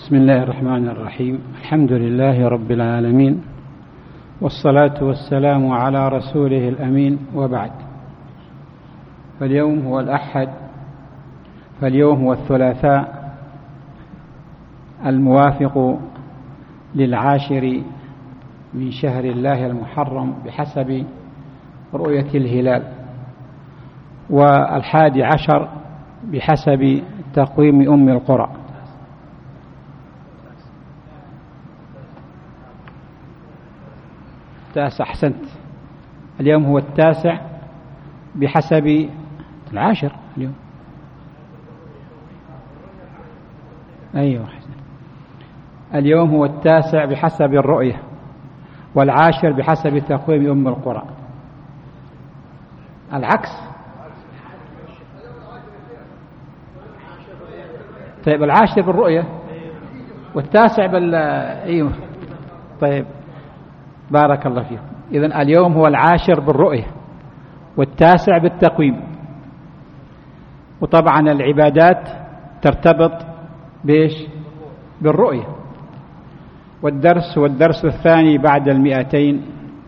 بسم الله الرحمن الرحيم. الحمد لله رب العالمين، والصلاة والسلام على رسوله الأمين، وبعد. فاليوم هو الأحد، فاليوم هو الثلاثاء الموافق للعاشر من شهر الله المحرم بحسب رؤية الهلال، والحادي عشر بحسب تقويم أم القرى. التاسع، أحسنت، اليوم هو التاسع بحسب العاشر اليوم. أيوة، اليوم هو التاسع بحسب الرؤية، والعاشر بحسب تقويم أم القرى. العكس. طيب، العاشر بالرؤية والتاسع أيوة، طيب، بارك الله فيكم. إذن اليوم هو العاشر بالرؤية والتاسع بالتقويم. وطبعا العبادات ترتبط بإيش؟ بالرؤية. والدرس الثاني بعد 200،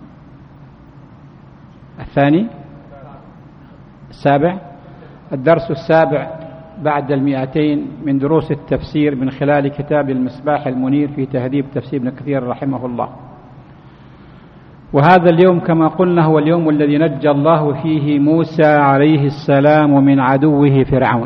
الثاني السابع، الدرس السابع بعد 200 من دروس التفسير من خلال كتاب المصباح المنير في تهذيب تفسير ابن كثير رحمه الله. وهذا اليوم كما قلنا هو اليوم الذي نجى الله فيه موسى عليه السلام من عدوه فرعون.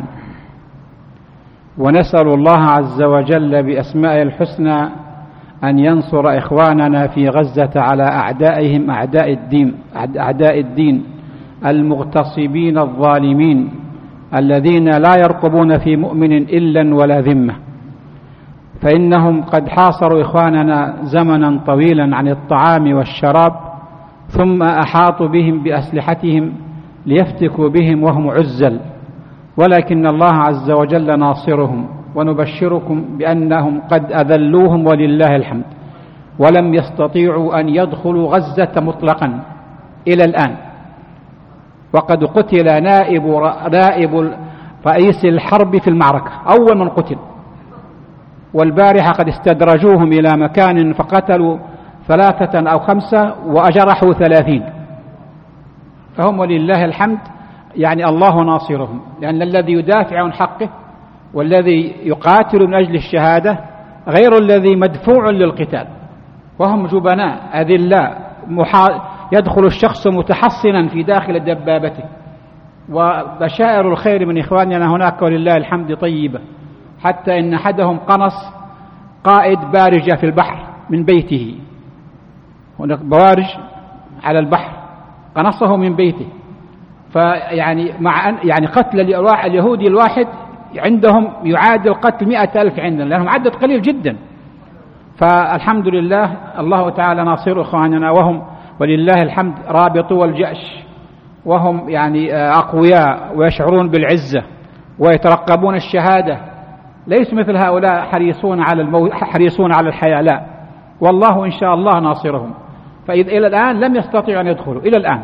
ونسأل الله عز وجل بأسمائه الحسنى أن ينصر إخواننا في غزة على أعدائهم أعداء الدين المغتصبين الظالمين الذين لا يرقبون في مؤمن إلا ولا ذمة، فإنهم قد حاصروا إخواننا زمنا طويلا عن الطعام والشراب، ثم أحاطوا بهم بأسلحتهم ليفتكوا بهم وهم عزل، ولكن الله عز وجل ناصرهم. ونبشركم بأنهم قد أذلوهم ولله الحمد، ولم يستطيعوا أن يدخلوا غزة مطلقا إلى الآن. وقد قتل نائب رئيس الحرب في المعركة، أول من قتل. والبارحة قد استدرجوهم إلى مكان فقتلوا 3 أو 5 وأجرحوا 30. فهم ولله الحمد يعني الله ناصرهم، لأن الذي يدافع عن حقه والذي يقاتل من أجل الشهادة غير الذي مدفوع للقتال. وهم جبناء أذلاء، يدخل الشخص متحصنا في داخل دبابته. وبشائر الخير من إخواننا هناك ولله الحمد طيبة، حتى إن أحدهم قنص قائد بارجة في البحر من بيته. هناك بوارج على البحر، قنصه من بيته. فيعني يعني قتل اليهودي الواحد عندهم يعادل قتل 100,000 عندنا، لأنهم عدد قليل جدا. فالحمد لله الله تعالى ناصر إخواننا، وهم ولله الحمد رابطوا الجأش، وهم يعني أقوياء ويشعرون بالعزة ويترقبون الشهادة. ليس مثل هؤلاء حريصون على الحياة، لا، والله إن شاء الله ناصرهم. فإذا إلى الآن لم يستطيعوا أن يدخلوا إلى الآن،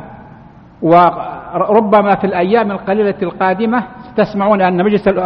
وربما في الأيام القليلة القادمة ستسمعون أن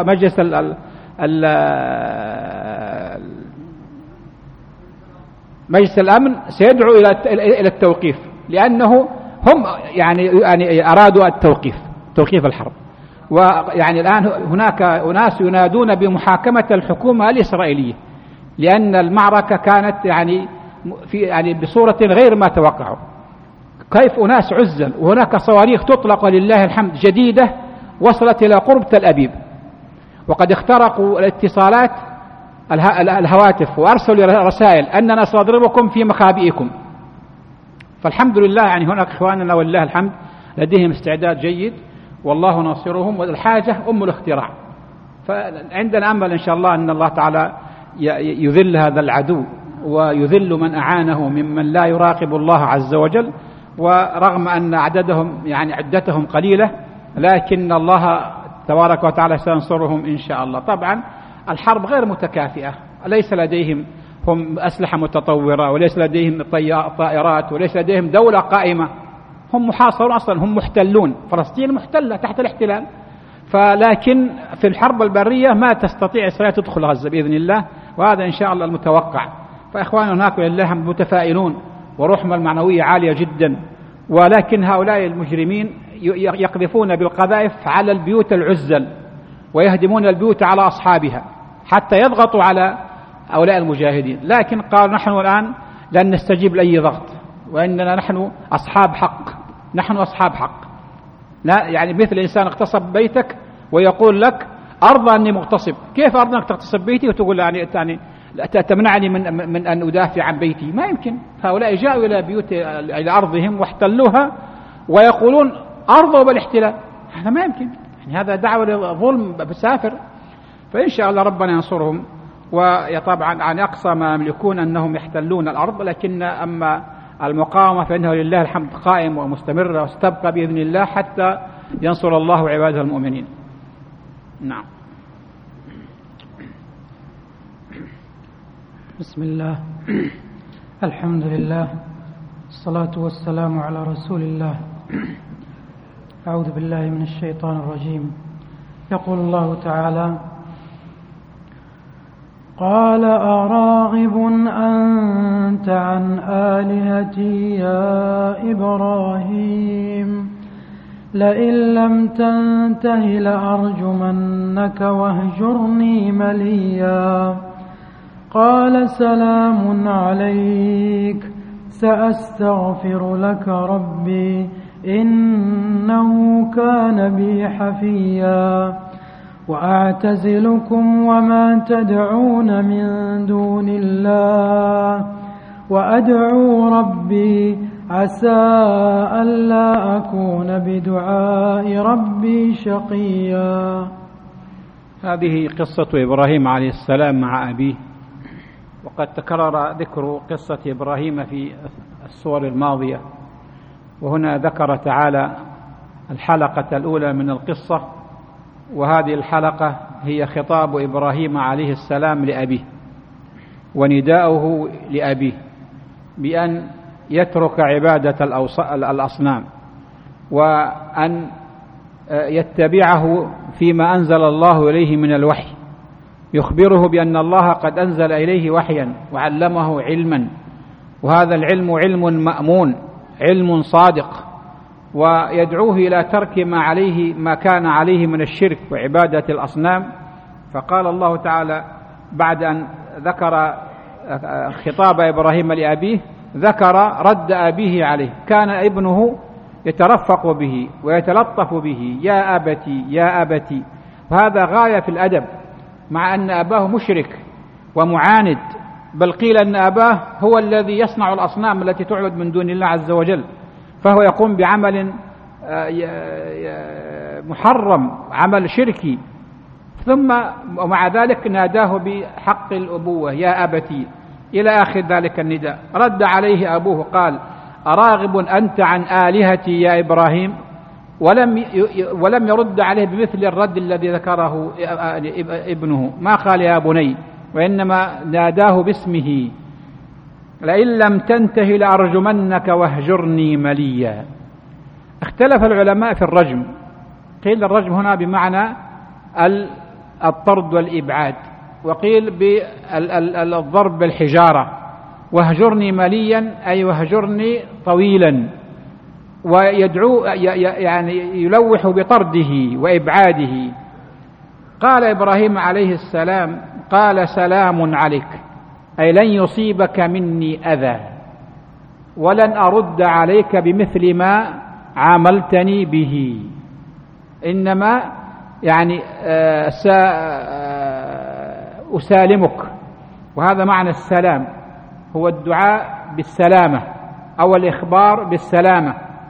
مجلس الأمن سيدعو إلى التوقيف، لأنه هم يعني أرادوا توقيف الحرب. ويعني الآن هناك أناس ينادون بمحاكمة الحكومة الإسرائيلية، لأن المعركة كانت يعني بصورة غير ما توقعوا. كيف أناس عزل، وهناك صواريخ تطلق ولله الحمد جديدة وصلت إلى قرب تل أبيب، وقد اخترقوا الاتصالات الهواتف وأرسلوا رسائل أننا سنضربكم في مخابئكم. فالحمد لله يعني هناك إخواننا ولله الحمد لديهم استعداد جيد، والله ناصرهم، والحاجة أم الاختراع. فعندنا أمل إن شاء الله أن الله تعالى يذل هذا العدو ويذل من أعانه ممن لا يراقب الله عز وجل. ورغم أن عدتهم قليلة، لكن الله تبارك وتعالى سينصرهم إن شاء الله. طبعا الحرب غير متكافئة، ليس لديهم هم أسلحة متطورة، وليس لديهم طائرات، وليس لديهم دولة قائمة. هم محاصرون أصلا، هم محتلون، فلسطين محتلة تحت الاحتلال. فلكن في الحرب البرية ما تستطيع إسرائيل تدخل غزة بإذن الله، وهذا إن شاء الله المتوقع. فإخواننا هناك لله متفائلون وروحهم المعنوية عالية جدا، ولكن هؤلاء المجرمين يقذفون بالقذائف على البيوت العزل ويهدمون البيوت على أصحابها حتى يضغطوا على هؤلاء المجاهدين. لكن قالوا نحن الآن لن نستجيب لأي ضغط، وإننا نحن أصحاب حق، نحن أصحاب حق. لا يعني مثل إنسان اغتصب بيتك ويقول لك أرضى أني مغتصب، كيف أرضى أنك تغتصب بيتي وتقول يعني تمنعني من أن أدافع عن بيتي؟ ما يمكن. هؤلاء جاءوا إلى أرضهم واحتلوها ويقولون أرضوا بالاحتلال، هذا ما يمكن. يعني هذا دعوة لظلم بسافر. فإن شاء الله ربنا ينصرهم، وطبعا عن أقصى ما يملكون أنهم يحتلون الأرض، لكن أما المقاومة فإنه لله الحمد قائم ومستمرة وستبقى بإذن الله حتى ينصر الله عباده المؤمنين. نعم. بسم الله، الحمد لله، الصلاة والسلام على رسول الله. أعوذ بالله من الشيطان الرجيم. يقول الله تعالى: قال أراغب أنت عن آلهتي يا إبراهيم لئن لم تنته لأرجمنك واهجرني مليا قال سلام عليك سأستغفر لك ربي إنه كان بي حفيا وأعتزلكم وما تدعون من دون الله وأدعو ربي عسى ألا أكون بدعاء ربي شقيا. هذه قصة إبراهيم عليه السلام مع أبيه، وقد تكرر ذكر قصة إبراهيم في السور الماضية، وهنا ذكر تعالى الحلقة الأولى من القصة، وهذه الحلقة هي خطاب إبراهيم عليه السلام لأبيه ونداؤه لأبيه بأن يترك عبادة الأصنام وأن يتبعه فيما أنزل الله إليه من الوحي، يخبره بأن الله قد أنزل إليه وحيا وعلمه علما، وهذا العلم علم مأمون، علم صادق، ويدعوه إلى ترك ما كان عليه من الشرك وعبادة الأصنام. فقال الله تعالى بعد أن ذكر خطاب إبراهيم لأبيه ذكر رد أبيه عليه. كان ابنه يترفق به ويتلطف به: يا أبتي يا أبتي. وهذا غاية في الأدب، مع أن أباه مشرك ومعاند، بل قيل أن أباه هو الذي يصنع الأصنام التي تعبد من دون الله عز وجل، فهو يقوم بعمل محرم، عمل شركي، ثم ومع ذلك ناداه بحق الأبوة: يا أبتي، إلى آخر ذلك النداء. رد عليه أبوه قال: أراغب أنت عن آلهتي يا إبراهيم؟ ولم يرد عليه بمثل الرد الذي ذكره ابنه، ما قال يا بني، وإنما ناداه باسمه: لئن لم تنته لأرجمنك واهجرني مليا. اختلف العلماء في الرجم، قيل الرجم هنا بمعنى الطرد والإبعاد، وقيل بالضرب بالحجارة. واهجرني مليا أي واهجرني طويلا، ويدعو يعني يلوح بطرده وإبعاده. قال إبراهيم عليه السلام: قال سلام عليك، أي لن يصيبك مني أذى ولن أرد عليك بمثل ما عاملتني به، إنما يعني أسالمك. وهذا معنى السلام، هو الدعاء بالسلامة أو الإخبار بالسلامة.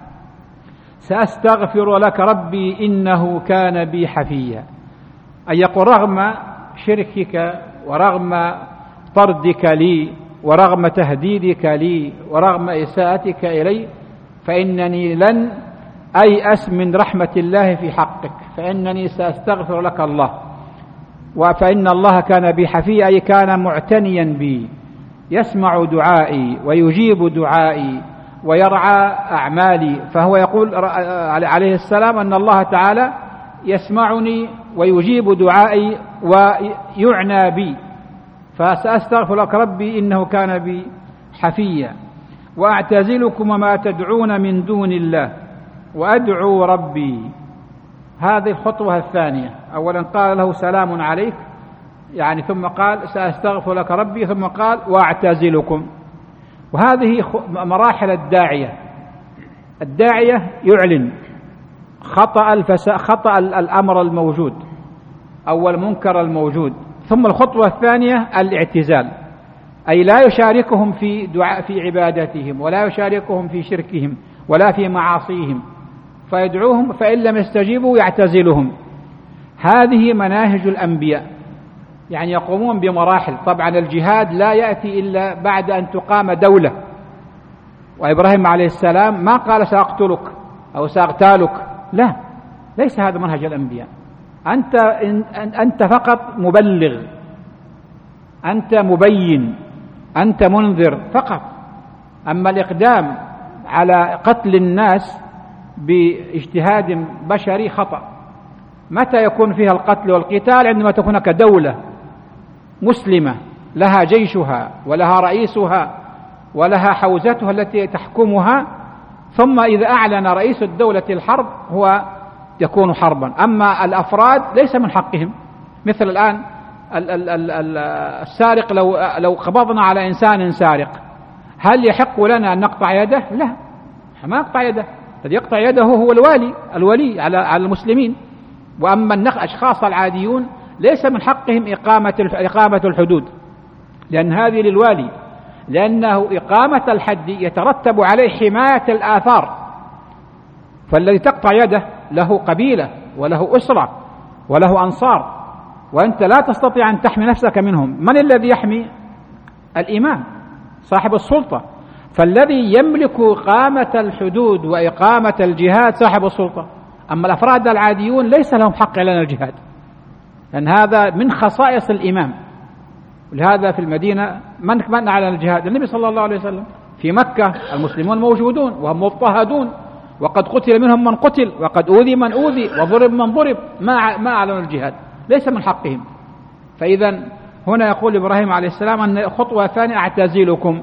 سأستغفر لك ربي إنه كان بي حفيا، أي يقول رغم شركك ورغم طردك لي ورغم تهديدك لي ورغم إساءتك إلي، فإنني لن أيأس من رحمة الله في حقك، فإنني سأستغفر لك الله. فإن الله كان بي حفيا، أي كان معتنيا بي، يسمع دعائي ويجيب دعائي ويرعى أعمالي. فهو يقول عليه السلام أن الله تعالى يسمعني ويجيب دعائي ويعنى بي، فسأستغفر لك ربي إنه كان بي حفيا، وأعتزلكم وما تدعون من دون الله وأدعو ربي. هذه الخطوة الثانية. أولا قال له سلام عليك، يعني ثم قال سأستغفر لك ربي، ثم قال وأعتزلكم. وهذه مراحل الداعية. الداعية يعلن خطأ الأمر الموجود أو المنكر الموجود، ثم الخطوة الثانية الاعتزال، أي لا يشاركهم في عبادتهم، ولا يشاركهم في شركهم ولا في معاصيهم، فيدعوهم، فإن لم يستجيبوا يعتزلهم. هذه مناهج الأنبياء، يعني يقومون بمراحل. طبعا الجهاد لا يأتي إلا بعد أن تقام دولة، وإبراهيم عليه السلام ما قال سأقتلك أو سأغتالك، لا، ليس هذا منهج الأنبياء. أنت فقط مبلغ، أنت مبين، أنت منذر فقط. أما الإقدام على قتل الناس باجتهاد بشري خطأ. متى يكون فيها القتل والقتال؟ عندما تكون هناك دولة مسلمة لها جيشها ولها رئيسها ولها حوزتها التي تحكمها، ثم إذا أعلن رئيس الدولة الحرب هو يكون حربا. أما الأفراد ليس من حقهم. مثل الآن السارق، لو قبضنا على إنسان سارق، هل يحق لنا أن نقطع يده؟ لا، ما نقطع يده. الذي يقطع يده هو الولي على المسلمين. وأما الأشخاص العاديون ليس من حقهم إقامة الحدود، لأن هذه للوالي، لأنه إقامة الحد يترتب عليه حماية الآثار. فالذي تقطع يده له قبيلة وله أسرة وله أنصار، وأنت لا تستطيع أن تحمي نفسك منهم. من الذي يحمي؟ الإمام صاحب السلطة. فالذي يملك إقامة الحدود وإقامة الجهاد صاحب السلطة. أما الأفراد العاديون ليس لهم حق إعلان الجهاد، لأن هذا من خصائص الإمام. ولهذا في المدينة من أعلن الجهاد؟ النبي صلى الله عليه وسلم. في مكة المسلمون موجودون وهم مضطهدون، وقد قتل منهم من قتل، وقد أوذي من أوذي، وضرب من ضرب، ما أعلنوا الجهاد، ليس من حقهم. فإذا هنا يقول إبراهيم عليه السلام أن الخطوة الثانية أعتزلكم.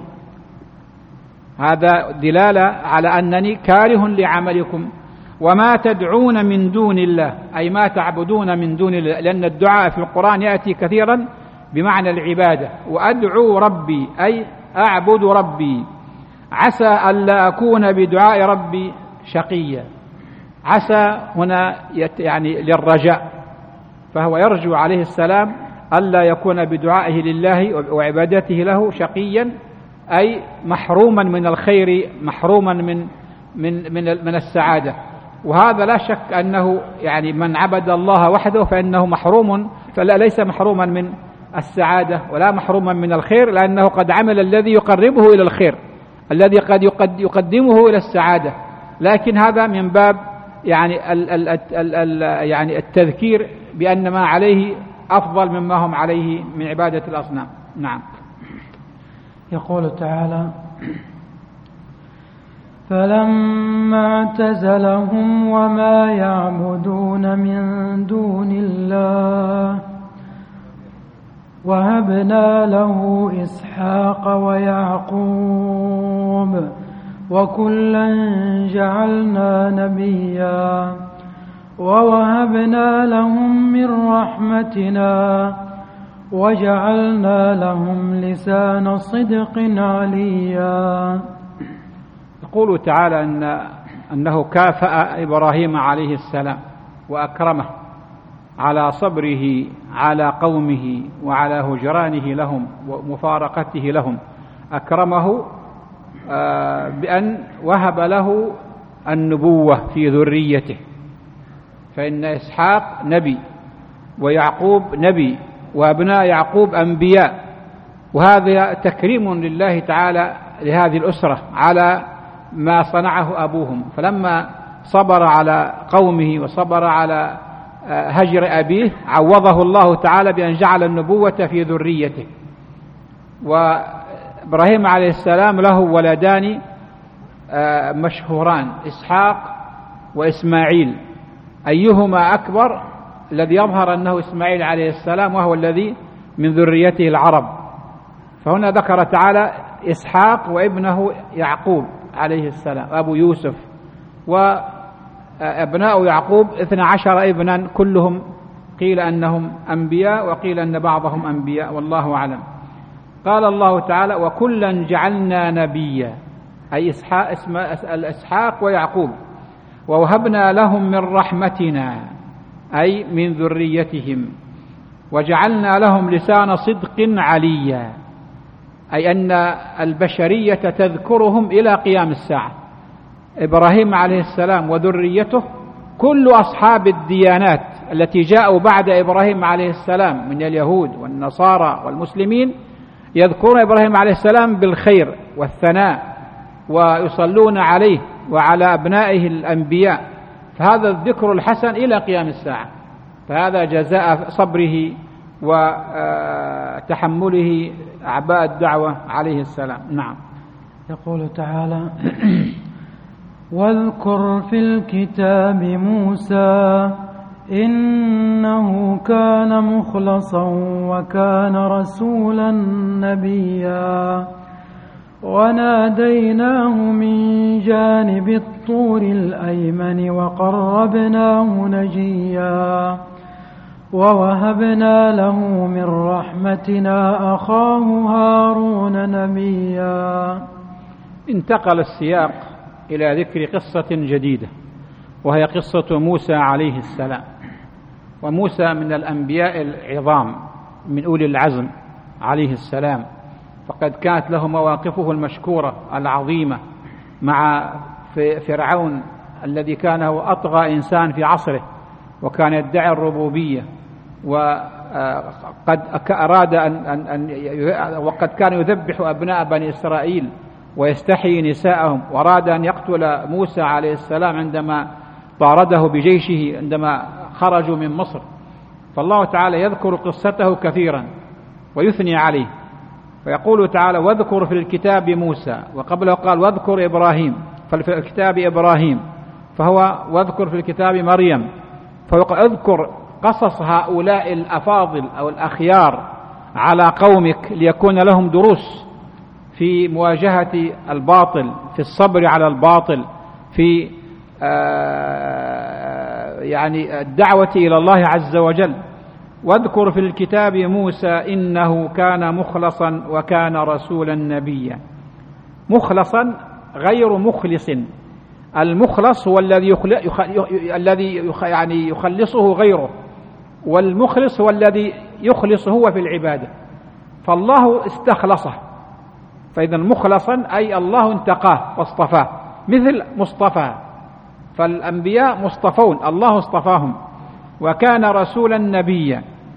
هذا دلالة على أنني كاره لعملكم. وما تدعون من دون الله، أي ما تعبدون من دون الله، لأن الدعاء في القرآن يأتي كثيرا بمعنى العبادة. وأدعو ربي أي أعبد ربي، عسى ألا أكون بدعاء ربي شقيا. عسى هنا يعني للرجاء، فهو يرجو عليه السلام ألا يكون بدعائه لله وعبادته له شقيا، أي محروما من الخير، محروما من السعادة. وهذا لا شك أنه يعني من عبد الله وحده فإنه محروم، فلا ليس محروما من السعادة ولا محروما من الخير، لأنه قد عمل الذي يقربه إلى الخير، الذي قد يقدمه إلى السعادة. لكن هذا من باب يعني التذكير بأن ما عليه أفضل مما هم عليه من عبادة الأصنام. نعم. يقول تعالى: فلما اعتزلهم وما يعبدون من دون الله وهبنا له إسحاق ويعقوب وكلا جعلنا نبيا ووهبنا لهم من رحمتنا وجعلنا لهم لسان صدق عليا. يقول تعالى أنه كافأ إبراهيم عليه السلام وأكرمه على صبره على قومه وعلى هجرانه لهم ومفارقته لهم. أكرمه بأن وهب له النبوة في ذريته، فإن إسحاق نبي ويعقوب نبي وابناء يعقوب أنبياء. وهذا تكريم لله تعالى لهذه الأسرة على ما صنعه أبوهم. فلما صبر على قومه وصبر على هجر أبيه عوضه الله تعالى بأن جعل النبوة في ذريته. وإبراهيم عليه السلام له ولدان مشهوران، إسحاق وإسماعيل. أيهما أكبر؟ الذي يظهر أنه إسماعيل عليه السلام، وهو الذي من ذريته العرب، فهنا ذكر تعالى إسحاق وابنه يعقوب عليه السلام أبو يوسف، وأبناء يعقوب 12 ابنا كلهم قيل أنهم أنبياء وقيل أن بعضهم أنبياء والله أعلم. قال الله تعالى وكلا جعلنا نبيا، أي إسحاق ويعقوب، ووهبنا لهم من رحمتنا أي من ذريتهم، وجعلنا لهم لسان صدق عليا، أي أن البشرية تذكرهم إلى قيام الساعة. إبراهيم عليه السلام وذريته كل أصحاب الديانات التي جاءوا بعد إبراهيم عليه السلام من اليهود والنصارى والمسلمين يذكرون إبراهيم عليه السلام بالخير والثناء ويصلون عليه وعلى أبنائه الأنبياء، فهذا الذكر الحسن إلى قيام الساعة، فهذا جزاء صبره وتحمله أعباء الدعوة عليه السلام. نعم. يقول تعالى واذكر في الكتاب موسى إنه كان مخلصا وكان رسولا نبيا وناديناه من جانب الطور الأيمن وقربناه نجيا ووهبنا له من رحمتنا أخاه هارون نبيا. انتقل السياق إلى ذكر قصة جديدة وهي قصة موسى عليه السلام. وموسى من الأنبياء العظام من أولي العزم عليه السلام، فقد كانت له مواقفه المشكورة العظيمة مع فرعون الذي كان هو أطغى إنسان في عصره وكان يدعي الربوبية، وقد أراد وقد كان يذبح أبناء بني إسرائيل ويستحيي نساءهم، وأراد أن يقتل موسى عليه السلام عندما طارده بجيشه عندما خرجوا من مصر. فالله تعالى يذكر قصته كثيرا ويثني عليه، ويقول تعالى واذكر في الكتاب موسى، وقبله قال واذكر إبراهيم، ففي الكتاب إبراهيم، فهو واذكر في الكتاب مريم، فاذكر قصص هؤلاء الأفاضل أو الأخيار على قومك ليكون لهم دروس في مواجهة الباطل، في الصبر على الباطل، في يعني الدعوة إلى الله عز وجل. واذكر في الكتاب موسى إنه كان مخلصا وكان رسولا نبيا. مخلصا غير مخلص، المخلص هو الذي يعني يخلصه غيره، والمخلص هو الذي يخلص هو في العبادة، فالله استخلصه، فإذا مخلصا أي الله انتقاه واصطفاه، مثل مصطفى، فالأنبياء مصطفون الله اصطفاهم، وكان رسولا نبيا.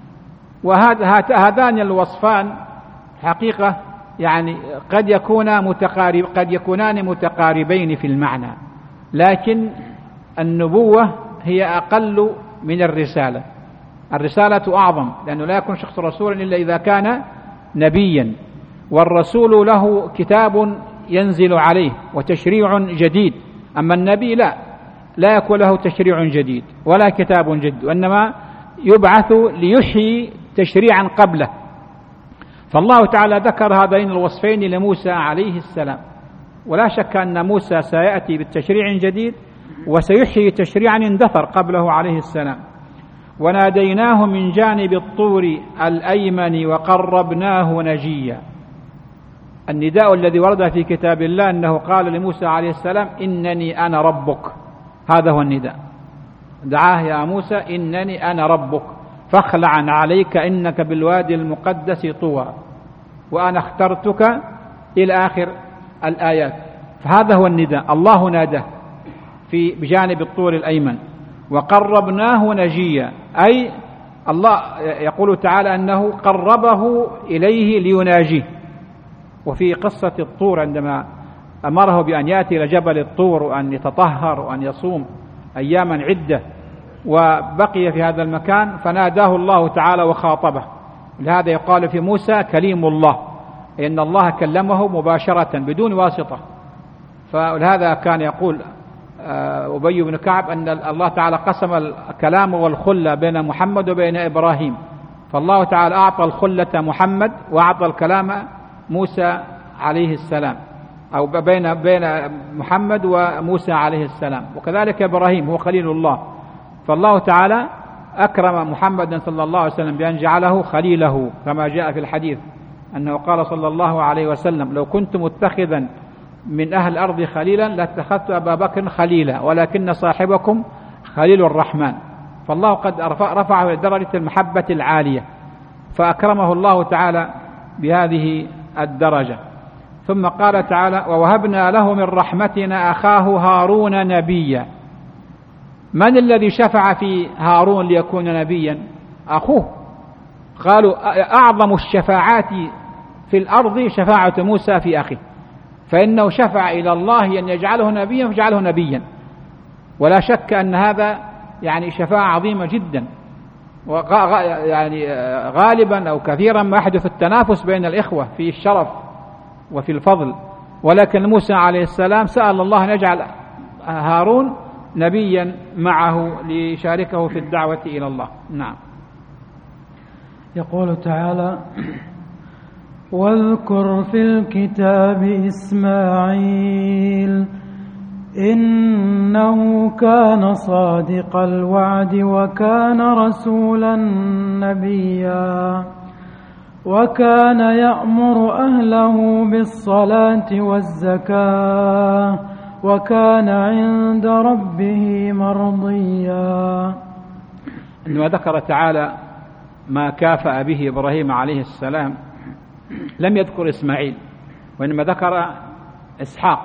وهذان الوصفان حقيقة يعني قد يكونان متقاربين في المعنى، لكن النبوة هي أقل من الرسالة. الرسالة أعظم، لأنه لا يكون شخص رسولا إلا إذا كان نبيا، والرسول له كتاب ينزل عليه وتشريع جديد، أما النبي لا يكون له تشريع جديد ولا كتاب جديد، وإنما يبعث ليحيي تشريعا قبله. فالله تعالى ذكر هذين الوصفين لموسى عليه السلام، ولا شك أن موسى سيأتي بالتشريع جديد وسيحيي تشريعا اندثر قبله عليه السلام. وناديناه من جانب الطور الأيمن وقربناه نجيا. النداء الذي ورد في كتاب الله أنه قال لموسى عليه السلام إنني أنا ربك، هذا هو النداء، دعاه يا موسى إنني أنا ربك فاخلع عليك إنك بالوادي المقدس طوى وأنا اخترتك إلى آخر الآيات. فهذا هو النداء، الله ناداه بجانب الطور الأيمن. وقربناه نجيا، أي الله يقول تعالى أنه قربه إليه ليناجيه. وفي قصة الطور عندما أمره بأن يأتي إلى جبل الطور وأن يتطهر وأن يصوم أياما عدة، وبقي في هذا المكان فناداه الله تعالى وخاطبه. لهذا يقال في موسى كليم الله، إن الله كلمه مباشرة بدون واسطة. فلهذا كان يقول أبي بن كعب أن الله تعالى قسم الكلام والخلة بين محمد وبين إبراهيم، فالله تعالى أعطى الخلة محمد وأعطى الكلام موسى عليه السلام، أو بين محمد وموسى عليه السلام، وكذلك إبراهيم هو خليل الله. فالله تعالى أكرم محمدا صلى الله عليه وسلم بأن جعله خليله، كما جاء في الحديث أنه قال صلى الله عليه وسلم: لو كنت متخذا من أهل الأرض خليلا لاتخذت أبا بكر خليلا، ولكن صاحبكم خليل الرحمن. فالله قد رفعه إلى درجة المحبة العالية، فأكرمه الله تعالى بهذه الدرجة. ثم قال تعالى: ووهبنا له من رحمتنا أخاه هارون نبيا. من الذي شفع في هارون ليكون نبيا؟ أخوه. قالوا أعظم الشفاعات في الأرض شفاعة موسى في أخيه، فإنه شفع إلى الله أن يجعله نبيا فجعله نبيا، ولا شك أن هذا يعني شفاعة عظيمة جدا. يعني غالبا أو كثيرا ما يحدث التنافس بين الإخوة في الشرف وفي الفضل، ولكن موسى عليه السلام سأل الله أن يجعل هارون نبيا معه ليشاركه في الدعوة إلى الله. نعم. يقول تعالى: واذكر في الكتاب إسماعيل إنه كان صادق الوعد وكان رسولا نبيا وكان يأمر أهله بالصلاة والزكاة وكان عند ربه مرضيا. عندما ذكر تعالى ما كافأ به إبراهيم عليه السلام لم يذكر إسماعيل، وإنما ذكر إسحاق،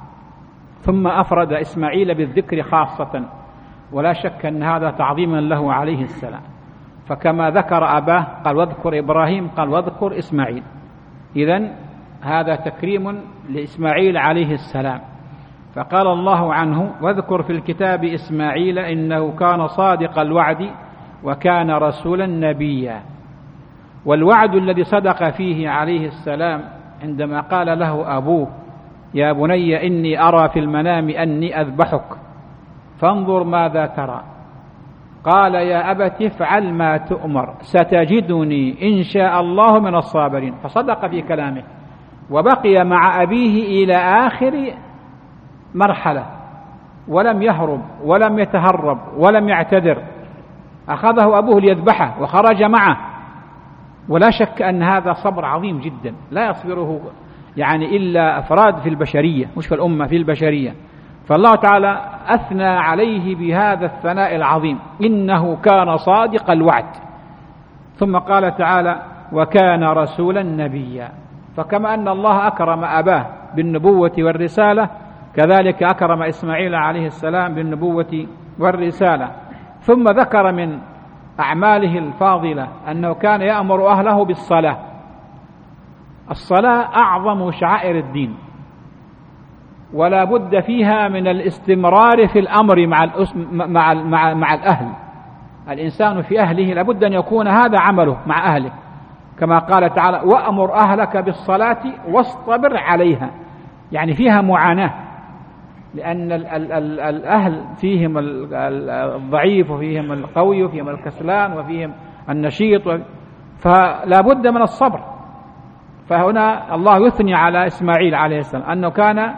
ثم أفرد إسماعيل بالذكر خاصة، ولا شك أن هذا تعظيما له عليه السلام. فكما ذكر أباه قال واذكر إبراهيم، قال واذكر إسماعيل. إذن هذا تكريم لإسماعيل عليه السلام. فقال الله عنه: واذكر في الكتاب إسماعيل إنه كان صادق الوعد وكان رسولا نبيا. والوعد الذي صدق فيه عليه السلام عندما قال له أبوه: يا بني إني أرى في المنام أني أذبحك فانظر ماذا ترى. قال: يا أبت افعل ما تؤمر ستجدني إن شاء الله من الصابرين. فصدق في كلامه، وبقي مع أبيه إلى آخر مرحلة، ولم يهرب ولم يتهرب ولم يعتذر. أخذه أبوه ليذبحه وخرج معه، ولا شك أن هذا صبر عظيم جدا لا يصبره يعني إلا أفراد في البشرية، مش في الأمة، في البشرية. فالله تعالى أثنى عليه بهذا الثناء العظيم: إنه كان صادق الوعد. ثم قال تعالى: وكان رسولا نبيا. فكما أن الله أكرم أباه بالنبوة والرسالة، كذلك أكرم إسماعيل عليه السلام بالنبوة والرسالة. ثم ذكر من أعماله الفاضلة أنه كان يأمر أهله بالصلاة. الصلاة أعظم شعائر الدين، ولا بد فيها من الاستمرار في الأمر مع الأهل. الإنسان في أهله لابد أن يكون هذا عمله مع أهله، كما قال تعالى: وأمر أهلك بالصلاة واصطبر عليها. يعني فيها معاناة، لأن الأهل فيهم الضعيف وفيهم القوي وفيهم الكسلان وفيهم النشيط، فلا بد من الصبر. فهنا الله يثني على إسماعيل عليه السلام أنه كان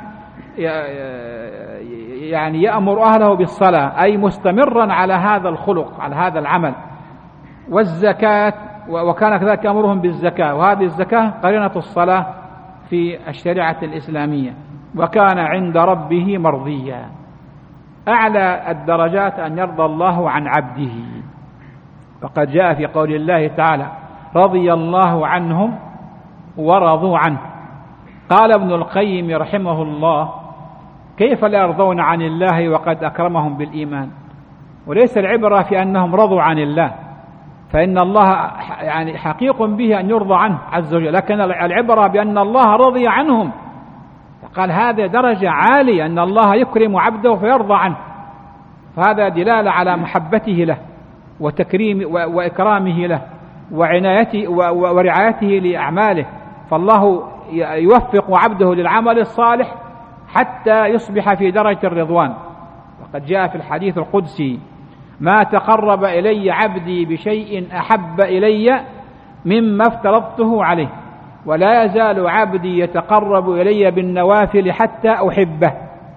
يعني يأمر أهله بالصلاة، أي مستمرا على هذا الخلق، على هذا العمل. والزكاة، وكان كذلك يأمرهم بالزكاة، وهذه الزكاة قرينة الصلاة في الشريعة الإسلامية. وكان عند ربه مرضيا. أعلى الدرجات أن يرضى الله عن عبده، فقد جاء في قول الله تعالى: رضي الله عنهم ورضوا عنه. قال ابن القيم رحمه الله: كيف لا يرضون عن الله وقد أكرمهم بالإيمان؟ وليس العبرة في أنهم رضوا عن الله، فإن الله يعني حقيق به أن يرضى عنه عز وجل، لكن العبرة بأن الله رضي عنهم. قال هذا درجة عالية، أن الله يكرم عبده فيرضى عنه، فهذا دلالة على محبته له وتكريم وإكرامه له وعنايته ورعايته لأعماله. فالله يوفق عبده للعمل الصالح حتى يصبح في درجة الرضوان. وقد جاء في الحديث القدسي: ما تقرب إلي عبدي بشيء أحب إلي مما افترضته عليه. ولا يزال عبدي يتقرب إلي بالنوافل حتى أحبه.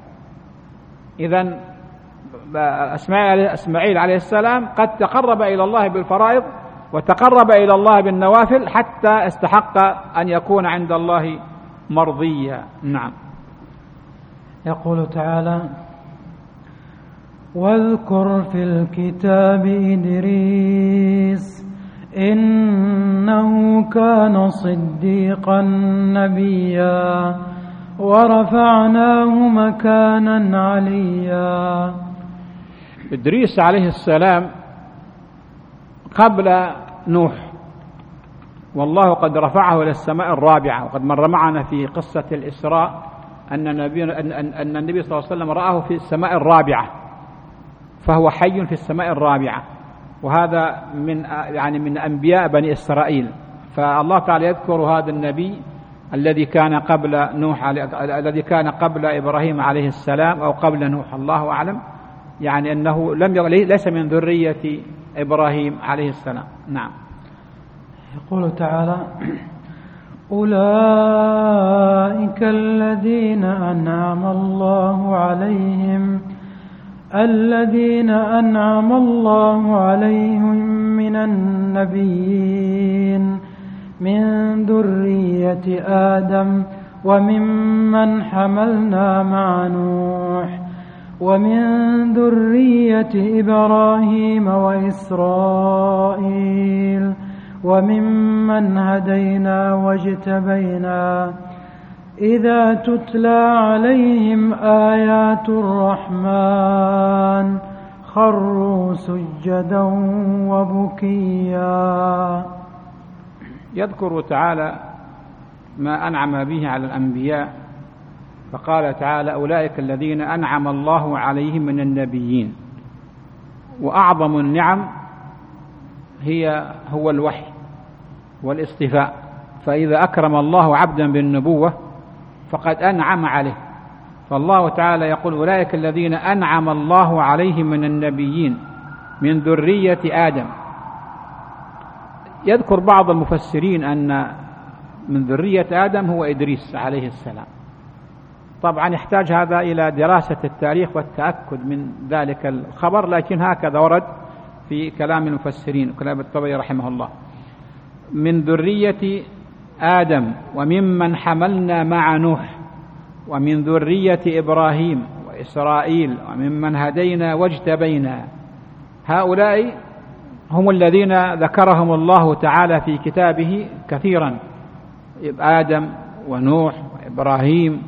إذن إسماعيل عليه السلام قد تقرب إلى الله بالفرائض وتقرب إلى الله بالنوافل حتى استحق أن يكون عند الله مرضيا. نعم. يقول تعالى: واذكر في الكتاب إدريس إنه كان صديقا نبيا ورفعناه مكانا عليا. إدريس عليه السلام قبل نوح، والله قد رفعه إلى السماء الرابعة، وقد مر معنا في قصة الإسراء أن النبي صلى الله عليه وسلم رآه في السماء الرابعة، فهو حي في السماء الرابعة، وهذا من أنبياء بني إسرائيل. فالله تعالى يذكر هذا النبي الذي كان قبل نوح، الذي كان قبل إبراهيم عليه السلام أو قبل نوح، الله أعلم، يعني أنه ليس من ذرية إبراهيم عليه السلام. نعم. يقول تعالى: أولئك الذين أنعم الله عليهم من النبيين من ذرية آدم وممن حملنا مع نوح ومن ذرية إبراهيم وإسرائيل وممن هدينا واجتبينا إذا تتلى عليهم آيات الرحمن خروا سجدا وبكيا. يذكر تعالى ما أنعم به على الأنبياء، فقال تعالى: أولئك الذين أنعم الله عليهم من النبيين. وأعظم النعم هو الوحي والاصطفاء، فإذا أكرم الله عبدا بالنبوة فقد أنعم عليه. فالله تعالى يقول: أولئك الذين أنعم الله عليهم من النبيين من ذرية آدم. يذكر بعض المفسرين أن من ذرية آدم هو إدريس عليه السلام. طبعا يحتاج هذا إلى دراسة التاريخ والتأكد من ذلك الخبر، لكن هكذا ورد في كلام المفسرين وكلام الطبري رحمه الله: من ذرية آدم وممن حملنا مع نوح ومن ذرية إبراهيم وإسرائيل وممن هدينا واجتبينا. هؤلاء هم الذين ذكرهم الله تعالى في كتابه كثيرا: آدم ونوح وإبراهيم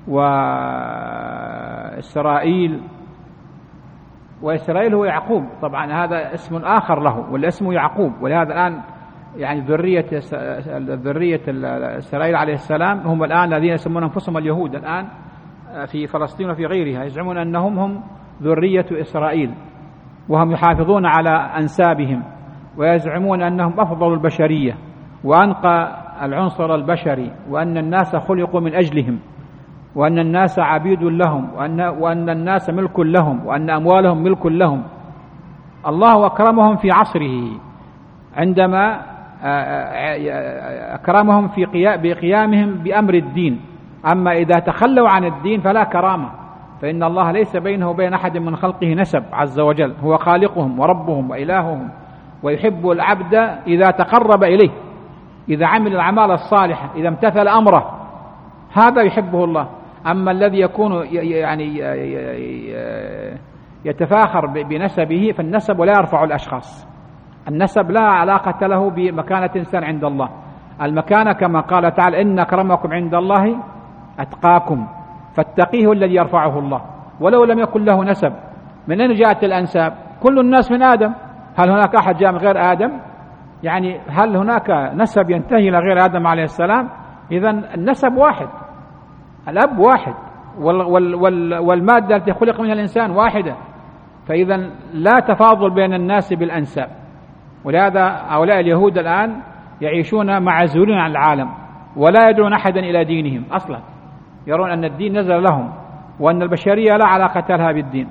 وإسرائيل. وإسرائيل هو يعقوب، طبعا هذا اسم آخر له والاسم يعقوب، ولهذا الآن يعني ذرية إسرائيل عليه السلام هم الآن الذين يسمون أنفسهم اليهود الآن في فلسطين وفي غيرها، يزعمون أنهم هم ذرية إسرائيل، وهم يحافظون على أنسابهم ويزعمون أنهم أفضل البشرية وأنقى العنصر البشري، وأن الناس خلقوا من أجلهم، وأن الناس عبيد لهم، وأن الناس ملك لهم، وأن أموالهم ملك لهم. الله أكرمهم في عصره عندما أكرمهم بقيامهم بأمر الدين. أما إذا تخلوا عن الدين فلا كرامة، فإن الله ليس بينه وبين أحد من خلقه نسب عز وجل، هو خالقهم وربهم وإلههم، ويحب العبد إذا تقرب إليه، إذا عمل الأعمال الصالحة، إذا امتثل أمره، هذا يحبه الله. أما الذي يكون يعني يتفاخر بنسبه، فالنسب لا يرفع الأشخاص، النسب لا علاقة له بمكانة إنسان عند الله. المكانة كما قال تعالى: إن أكرمكم عند الله أتقاكم، فاتقيه الذي يرفعه الله ولو لم يكن له نسب. من أين جاءت الأنساب؟ كل الناس من آدم، هل هناك أحد جاء من غير آدم؟ يعني هل هناك نسب ينتهي إلى غير آدم عليه السلام؟ إذن النسب واحد، الأب واحد، والمادة التي خلق منها الإنسان واحدة، فإذا لا تفاضل بين الناس بالأنساب. ولهذا هؤلاء اليهود الآن يعيشون معزولين عن العالم ولا يدعون أحدا إلى دينهم أصلا، يرون أن الدين نزل لهم وأن البشرية لا علاقة لها بالدين،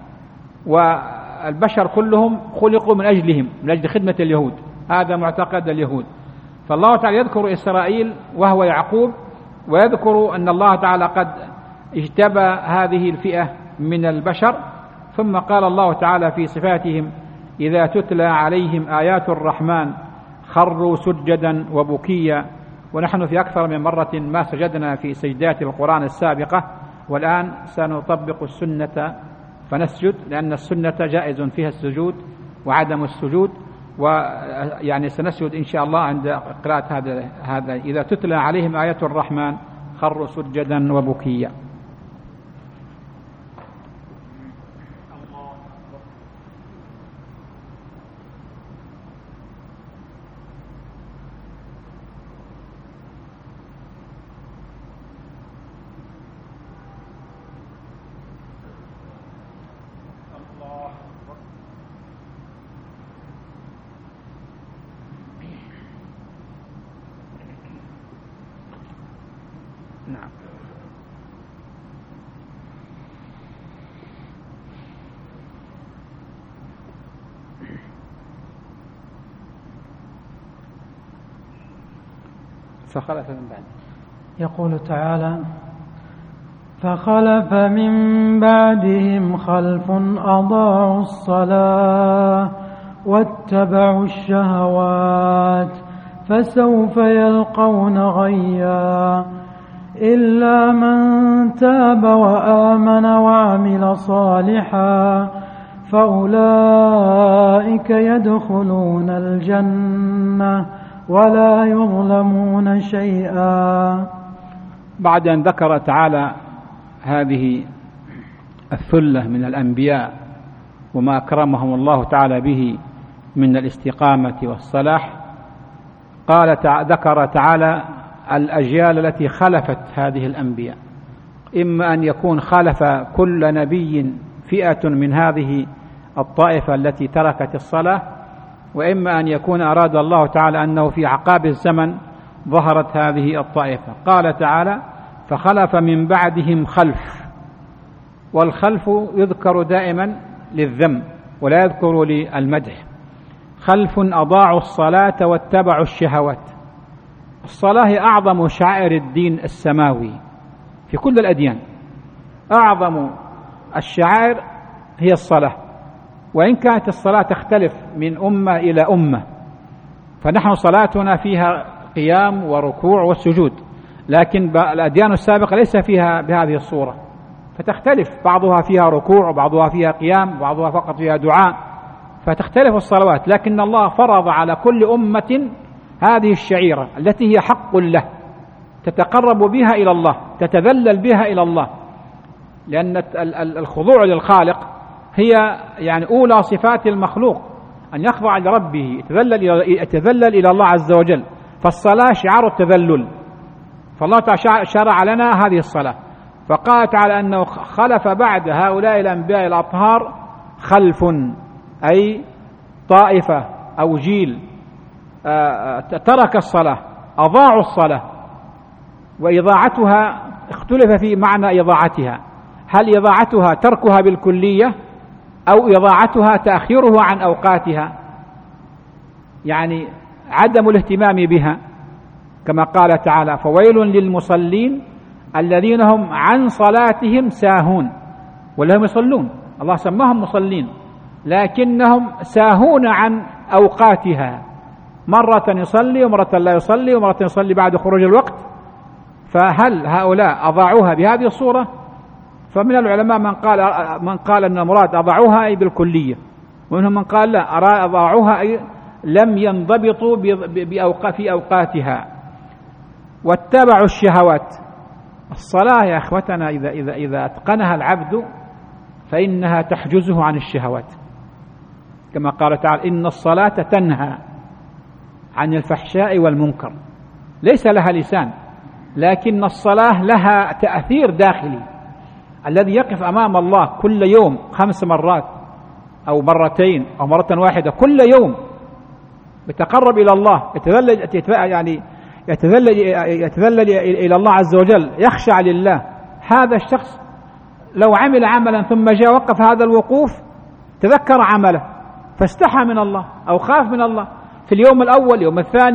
والبشر كلهم خلقوا من أجلهم، من أجل خدمة اليهود، هذا معتقد اليهود. فالله تعالى يذكر إسرائيل وهو يعقوب، ويذكر أن الله تعالى قد اجتبى هذه الفئة من البشر. ثم قال الله تعالى في صفاتهم: إذا تتلى عليهم آيات الرحمن خروا سجدا وبكيا. ونحن في أكثر من مرة ما سجدنا في سجدات القرآن السابقة، والآن سنطبق السنة فنسجد، لأن السنة جائز فيها السجود وعدم السجود، ويعني سنسجد إن شاء الله عند قراءة هذا إذا تتلى عليهم آيات الرحمن خروا سجدا وبكيا. نعم. فخلف من بعد. يقول تعالى: فخلف من بعدهم خلف أضاعوا الصلاة واتبعوا الشهوات فسوف يلقون غيا إلا من تاب وآمن وعمل صالحا فأولئك يدخلون الجنة ولا يظلمون شيئا. بعد أن ذكر تعالى هذه الثلة من الأنبياء وما أكرمهم الله تعالى به من الاستقامة والصلاح، ذكر تعالى الأجيال التي خلفت هذه الأنبياء. إما أن يكون خلف كل نبي فئة من هذه الطائفة التي تركت الصلاة، وإما أن يكون أراد الله تعالى أنه في أعقاب الزمن ظهرت هذه الطائفة. قال تعالى: فخلف من بعدهم خلف، والخلف يذكر دائما للذم ولا يذكر للمدح. خلف أضاعوا الصلاة واتبعوا الشهوات. الصلاة هي أعظم شعائر الدين السماوي في كل الأديان، أعظم الشعائر هي الصلاة، وإن كانت الصلاة تختلف من أمة إلى أمة، فنحن صلاتنا فيها قيام وركوع والسجود، لكن الأديان السابقة ليس فيها بهذه الصورة، فتختلف، بعضها فيها ركوع وبعضها فيها قيام وبعضها فقط فيها دعاء، فتختلف الصلوات. لكن الله فرض على كل أمة هذه الشعيرة التي هي حق له تتقرب بها إلى الله، تتذلل بها إلى الله، لأن الخضوع للخالق هي يعني أولى صفات المخلوق، أن يخضع لربه، يتذلل إلى الله عز وجل. فالصلاة شعار التذلل، فالله تعالى شرع لنا هذه الصلاة. فقال تعالى أنه خلف بعد هؤلاء الأنبياء الأطهار خلف، أي طائفة أو جيل ترك الصلاة، أضاعوا الصلاة. وإضاعتها اختلف في معنى إضاعتها، هل إضاعتها تركها بالكلية أو إضاعتها تأخيرها عن أوقاتها، يعني عدم الاهتمام بها، كما قال تعالى: فويل للمصلين الذين هم عن صلاتهم ساهون. ولهم يصلون، الله سماهم مصلين، لكنهم ساهون عن أوقاتها، مرة يصلي ومرة لا يصلي ومرة يصلي بعد خروج الوقت. فهل هؤلاء أضاعوها بهذه الصورة؟ فمن العلماء من قال أن المراد أضاعوها أي بالكلية، ومنهم من قال لا، أضاعوها أي لم ينضبطوا في أوقاتها. واتبعوا الشهوات. الصلاة يا أخوتنا إذا أتقنها العبد فإنها تحجزه عن الشهوات، كما قال تعالى: إن الصلاة تنهى عن الفحشاء والمنكر. ليس لها لسان، لكن الصلاة لها تأثير داخلي. الذي يقف أمام الله كل يوم 5 مرات أو مرتين أو مرة واحدة كل يوم يتقرب إلى الله، يتذلل إلى الله عز وجل، يخشع لله، هذا الشخص لو عمل عملا ثم جاء وقف هذا الوقوف تذكر عمله فاستحى من الله أو خاف من الله، في اليوم الأول يوم الثاني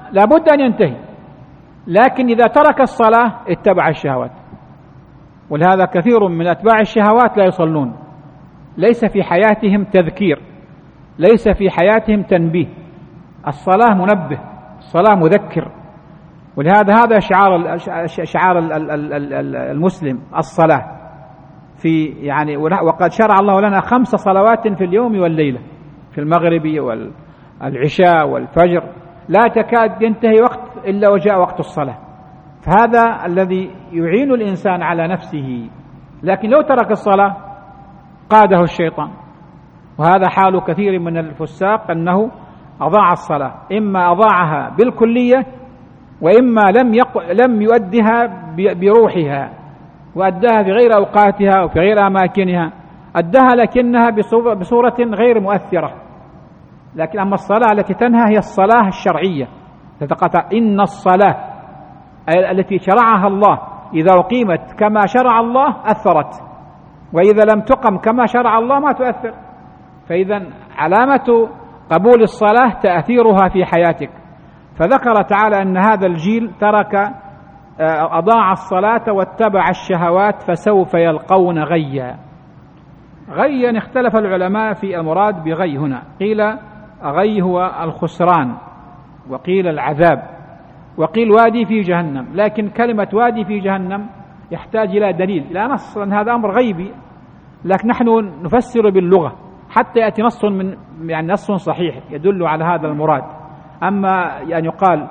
لابد أن ينتهي، لكن إذا ترك الصلاة اتبع الشهوات. ولهذا كثير من أتباع الشهوات لا يصلون، ليس في حياتهم تذكير، ليس في حياتهم تنبيه. الصلاة منبه، الصلاة مذكر. ولهذا هذا شعار المسلم، الصلاة في يعني. وقد شرع الله لنا 5 صلوات في اليوم والليلة، في المغرب والعشاء والفجر، لا تكاد ينتهي وقت إلا وجاء وقت الصلاة. فهذا الذي يعين الإنسان على نفسه. لكن لو ترك الصلاة قاده الشيطان، وهذا حال كثير من الفساق، أنه أضاع الصلاة، إما أضاعها بالكلية، وإما لم يؤدها بروحها، وأداها في غير أوقاتها وفي غير أماكنها، أداها لكنها بصورة غير مؤثرة. لكن أما الصلاة التي تنهى هي الصلاة الشرعية، تتقطع. إن الصلاة التي شرعها الله إذا أقيمت كما شرع الله أثرت، وإذا لم تقم كما شرع الله ما تؤثر. فإذا علامة قبول الصلاة تأثيرها في حياتك. فذكر تعالى أن هذا الجيل أضاع الصلاة واتبع الشهوات فسوف يلقون غيا. غيا اختلف العلماء في المراد بغي هنا، قيل غي هو الخسران، وقيل العذاب، وقيل وادي في جهنم. لكن كلمة وادي في جهنم يحتاج إلى دليل، إلى نص، أن هذا أمر غيبي، لكن نحن نفسر باللغة حتى يأتي نص نص صحيح يدل على هذا المراد. أما يعني يقال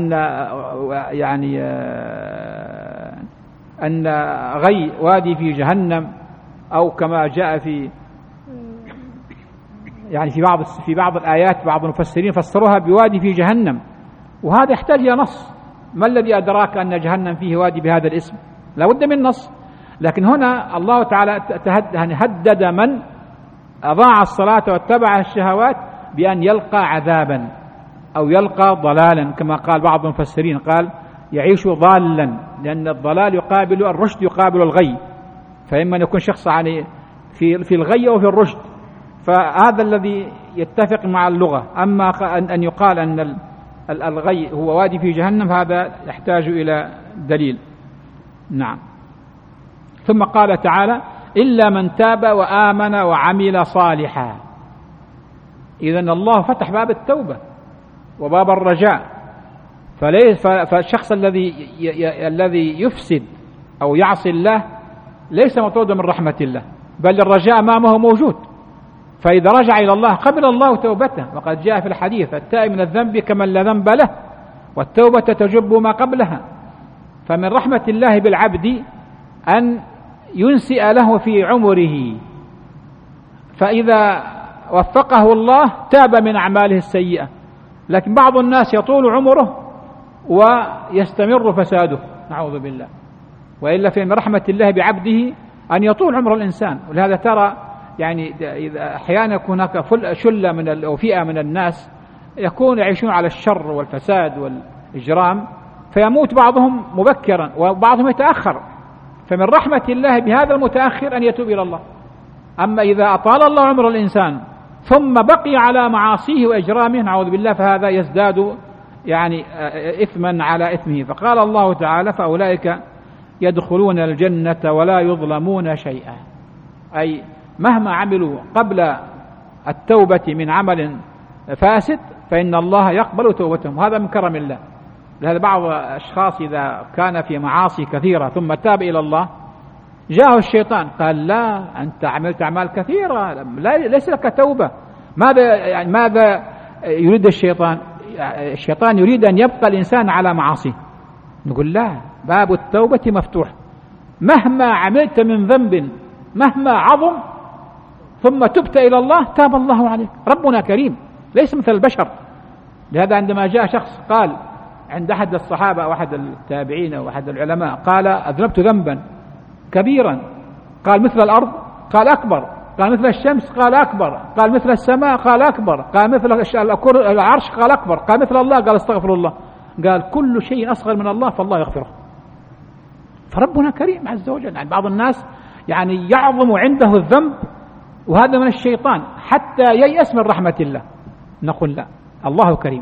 أن غي وادي في جهنم، أو كما جاء في بعض الآيات بعض المفسرين فسروها بوادي في جهنم، وهذا يحتاج إلى نص. ما الذي أدراك أن جهنم فيه وادي بهذا الاسم؟ لا بد من نص. لكن هنا الله تعالى هدد من أضاع الصلاة واتبع الشهوات بأن يلقى عذابا أو يلقى ضلالا، كما قال بعض المفسرين، قال يعيش ضالا، لأن الضلال يقابل الرشد، يقابل الغي، فإما أن يكون شخص في الغي أو في الرشد. فهذا الذي يتفق مع اللغة. أما أن يقال أن الغي هو وادي في جهنم، هذا يحتاج إلى دليل. نعم. ثم قال تعالى إلا من تاب وآمن وعمل صالحا. إذن الله فتح باب التوبة وباب الرجاء. فالشخص الذي يفسد أو يعصي الله ليس مطرودا من رحمة الله، بل الرجاء أمامه موجود. فإذا رجع إلى الله قبل الله توبته، وقد جاء في الحديث التائب من الذنب كمن لا ذنب له، والتوبة تجب ما قبلها. فمن رحمة الله بالعبد أن ينسئ له في عمره، فإذا وفقه الله تاب من أعماله السيئة. لكن بعض الناس يطول عمره ويستمر فساده، نعوذ بالله. وإلا فمن رحمة الله بعبده أن يطول عمر الإنسان. ولهذا ترى إذا أحيانا يكون هناك شلة أو فئة من الناس يعيشون على الشر والفساد والإجرام، فيموت بعضهم مبكرا وبعضهم يتأخر. فمن رحمة الله بهذا المتأخر أن يتوب إلى الله. أما إذا أطال الله عمر الإنسان ثم بقي على معاصيه وإجرامه، نعوذ بالله، فهذا يزداد إثما على إثمه. فقال الله تعالى فأولئك يدخلون الجنة ولا يظلمون شيئا، أي مهما عملوا قبل التوبة من عمل فاسد فإن الله يقبل توبتهم، وهذا من كرم الله. لهذا بعض الأشخاص إذا كان في معاصي كثيرة ثم تاب إلى الله جاءه الشيطان قال لا أنت عملت أعمال كثيرة ليس لك توبة. ماذا يريد الشيطان؟ الشيطان يريد أن يبقى الإنسان على معاصيه. نقول لا، باب التوبة مفتوح. مهما عملت من ذنب مهما عظم ثم تبت إلى الله تاب الله عليك. ربنا كريم ليس مثل البشر. لهذا عندما جاء شخص قال عند أحد الصحابة أو أحد التابعين أو أحد العلماء قال أذنبت ذنبا كبيرا، قال مثل الأرض؟ قال أكبر. قال مثل الشمس؟ قال أكبر. قال مثل السماء؟ قال أكبر. قال مثل العرش؟ قال أكبر. قال مثل الله؟ قال استغفر الله. قال كل شيء أصغر من الله فالله يغفره. فربنا كريم عز وجل. بعض الناس يعظم عنده الذنب وهذا من الشيطان حتى ييأس من رحمة الله. نقول لا، الله كريم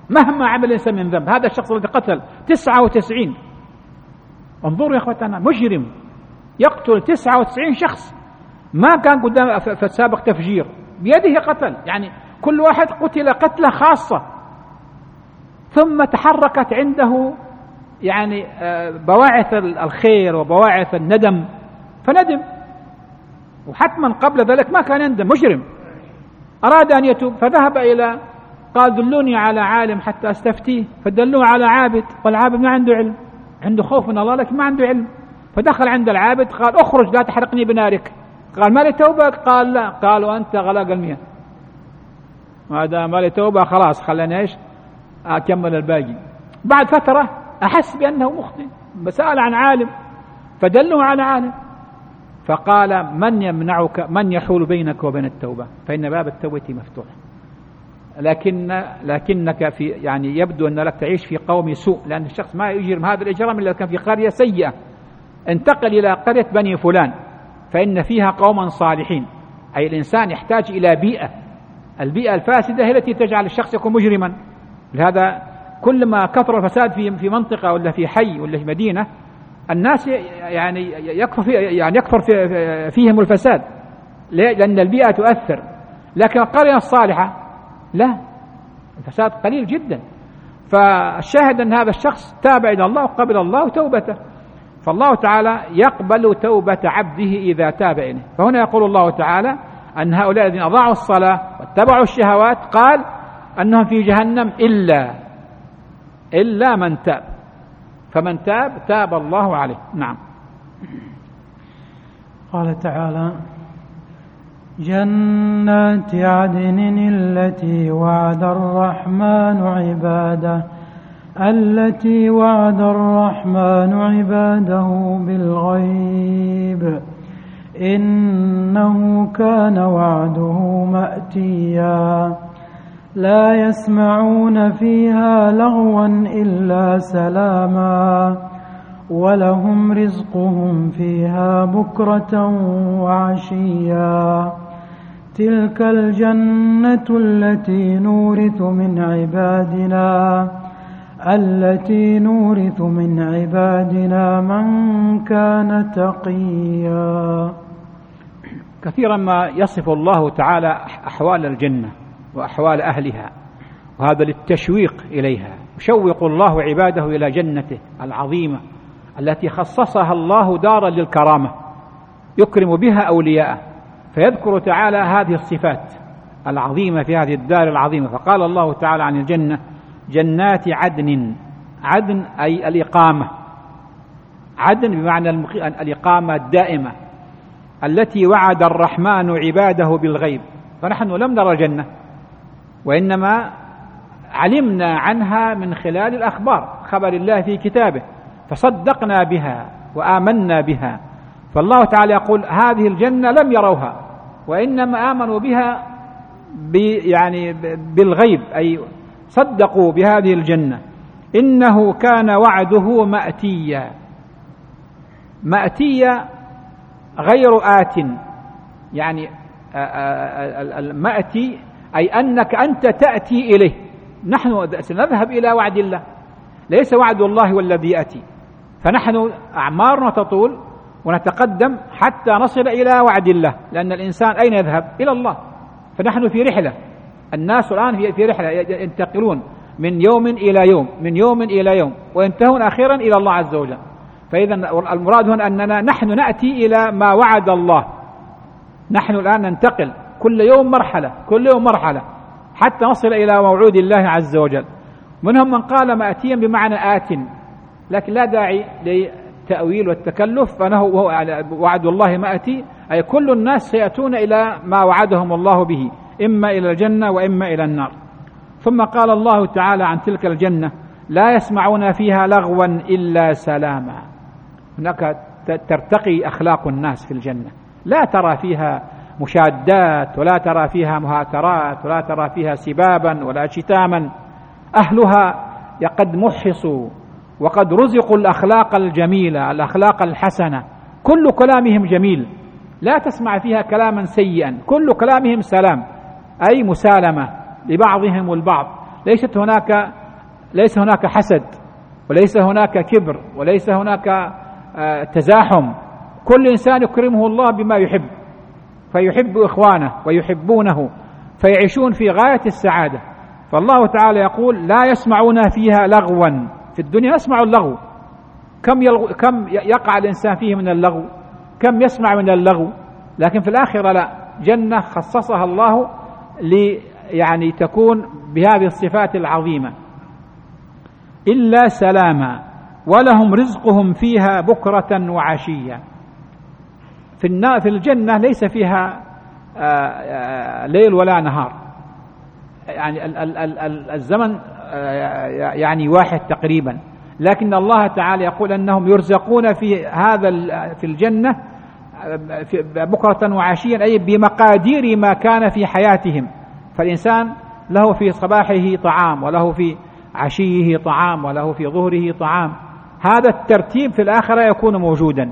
مهما عمل الإنسان من ذنب. هذا الشخص الذي قتل 99، انظروا يا أخوتنا، مجرم يقتل 99 شخص، ما كان قدام في سابق تفجير، بيده قتل، يعني كل واحد قتل قتلة خاصة، ثم تحركت عنده يعني بواعث الخير وبواعث الندم فندم، وحتما قبل ذلك ما كان يندم. مجرم أراد أن يتوب فذهب إلى قال دلوني على عالم حتى أستفتيه، فدلوه على عابد، والعابد ما عنده علم، عنده خوف من الله لكن ما عنده علم. فدخل عند العابد قال اخرج لا تحرقني بنارك، قال ما لي توبة، قال لا، قالوا أنت غلاق المياه، هذا ما لي توبة خلاص خلاني ايش أكمل الباقي. بعد فترة أحس بأنه مخطئ، بسأل عن عالم فدلوا على عالم، فقال من يمنعك، من يحول بينك وبين التوبة، فإن باب التوبة مفتوح، لكنك في يعني يبدو أن لك تعيش في قوم سوء، لأن الشخص ما يجرم هذا الإجرام إلا كان في قرية سيئة، انتقل إلى قرية بني فلان فإن فيها قوما صالحين. أي الإنسان يحتاج إلى بيئة، البيئة الفاسدة هي التي تجعل الشخص يكون مجرما. لهذا كل ما كثر الفساد في منطقة ولا في حي ولا في مدينة، الناس يعني يكثر فيهم الفساد، لأن البيئة تؤثر. لكن القرية الصالحة لا، الفساد قليل جدا. فالشاهد أن هذا الشخص تاب إلى الله وقبل الله توبته، فالله تعالى يقبل توبة عبده إذا تاب إليه. فهنا يقول الله تعالى أن هؤلاء الذين أضاعوا الصلاة واتبعوا الشهوات قال أنهم في جهنم إلا من تاب، فمن تاب الله عليه. نعم. قال تعالى جنات عدن التي وعد الرحمن عباده بالغيب إنه كان وعده مأتيا لا يسمعون فيها لغوا إلا سلاما ولهم رزقهم فيها بكرة وعشيا تلك الجنة التي نورث من عبادنا من كان تقيا. كثيرا ما يصف الله تعالى أحوال الجنة وأحوال أهلها، وهذا للتشويق إليها. يشوق الله عباده إلى جنته العظيمة التي خصصها الله دارا للكرامة يكرم بها أولياءه، فيذكر تعالى هذه الصفات العظيمة في هذه الدار العظيمة. فقال الله تعالى عن الجنة جنات عدن أي الإقامة، عدن بمعنى الإقامة الدائمة التي وعد الرحمن عباده بالغيب. فنحن لم نرى جنة، وإنما علمنا عنها من خلال الأخبار، خبر الله في كتابه، فصدقنا بها وآمنا بها. فالله تعالى يقول هذه الجنة لم يروها، وإنما آمنوا بها بالغيب، أي صدقوا بهذه الجنة. إنه كان وعده مأتيا غير آت، يعني المأتي أي أنك أنت تأتي إليه. نحن سنذهب إلى وعد الله، ليس وعد الله والذي يأتي، فنحن أعمارنا تطول ونتقدم حتى نصل إلى وعد الله، لأن الإنسان أين يذهب؟ إلى الله. فنحن في رحلة، الناس الآن في رحلة ينتقلون من يوم إلى يوم، من يوم إلى يوم، وينتهون أخيرا إلى الله عز وجل. فإذا المراد هنا أننا نحن نأتي إلى ما وعد الله، نحن الآن ننتقل كل يوم مرحلة حتى نصل إلى موعود الله عز وجل. منهم من قال مأتيا بمعنى آت، لكن لا داعي للتأويل والتكلف، فهو وعد الله مأتي، أي كل الناس سيأتون إلى ما وعدهم الله به، إما إلى الجنة وإما إلى النار. ثم قال الله تعالى عن تلك الجنة لا يسمعون فيها لغوا إلا سلاما. هناك ترتقي أخلاق الناس في الجنة، لا ترى فيها مشادات ولا ترى فيها مهاترات ولا ترى فيها سبابا ولا شتاما. أهلها قد محصوا وقد رزقوا الأخلاق الجميلة، الأخلاق الحسنة، كل كلامهم جميل، لا تسمع فيها كلاما سيئا، كل كلامهم سلام، أي مسالمة لبعضهم البعض، ليس هناك حسد، وليس هناك كبر، وليس هناك تزاحم. كل إنسان يكرمه الله بما يحب، فيحب إخوانه ويحبونه، فيعيشون في غاية السعادة. فالله تعالى يقول: لا يسمعون فيها لغوا. في الدنيا يسمع اللغو، كم يقع الإنسان فيه من اللغو، كم يسمع من اللغو. لكن في الآخرة لا، جنة خصصها الله يعني تكون بهذه الصفات العظيمة. إلا سلاما ولهم رزقهم فيها بكرة وعشيا. في الجنة ليس فيها ليل ولا نهار، يعني الزمن يعني واحد تقريبا. لكن الله تعالى يقول أنهم يرزقون في الجنة بكرة وعشيا، أي بمقادير ما كان في حياتهم. فالإنسان له في صباحه طعام، وله في عشيه طعام، وله في ظهره طعام. هذا الترتيب في الآخرة يكون موجودا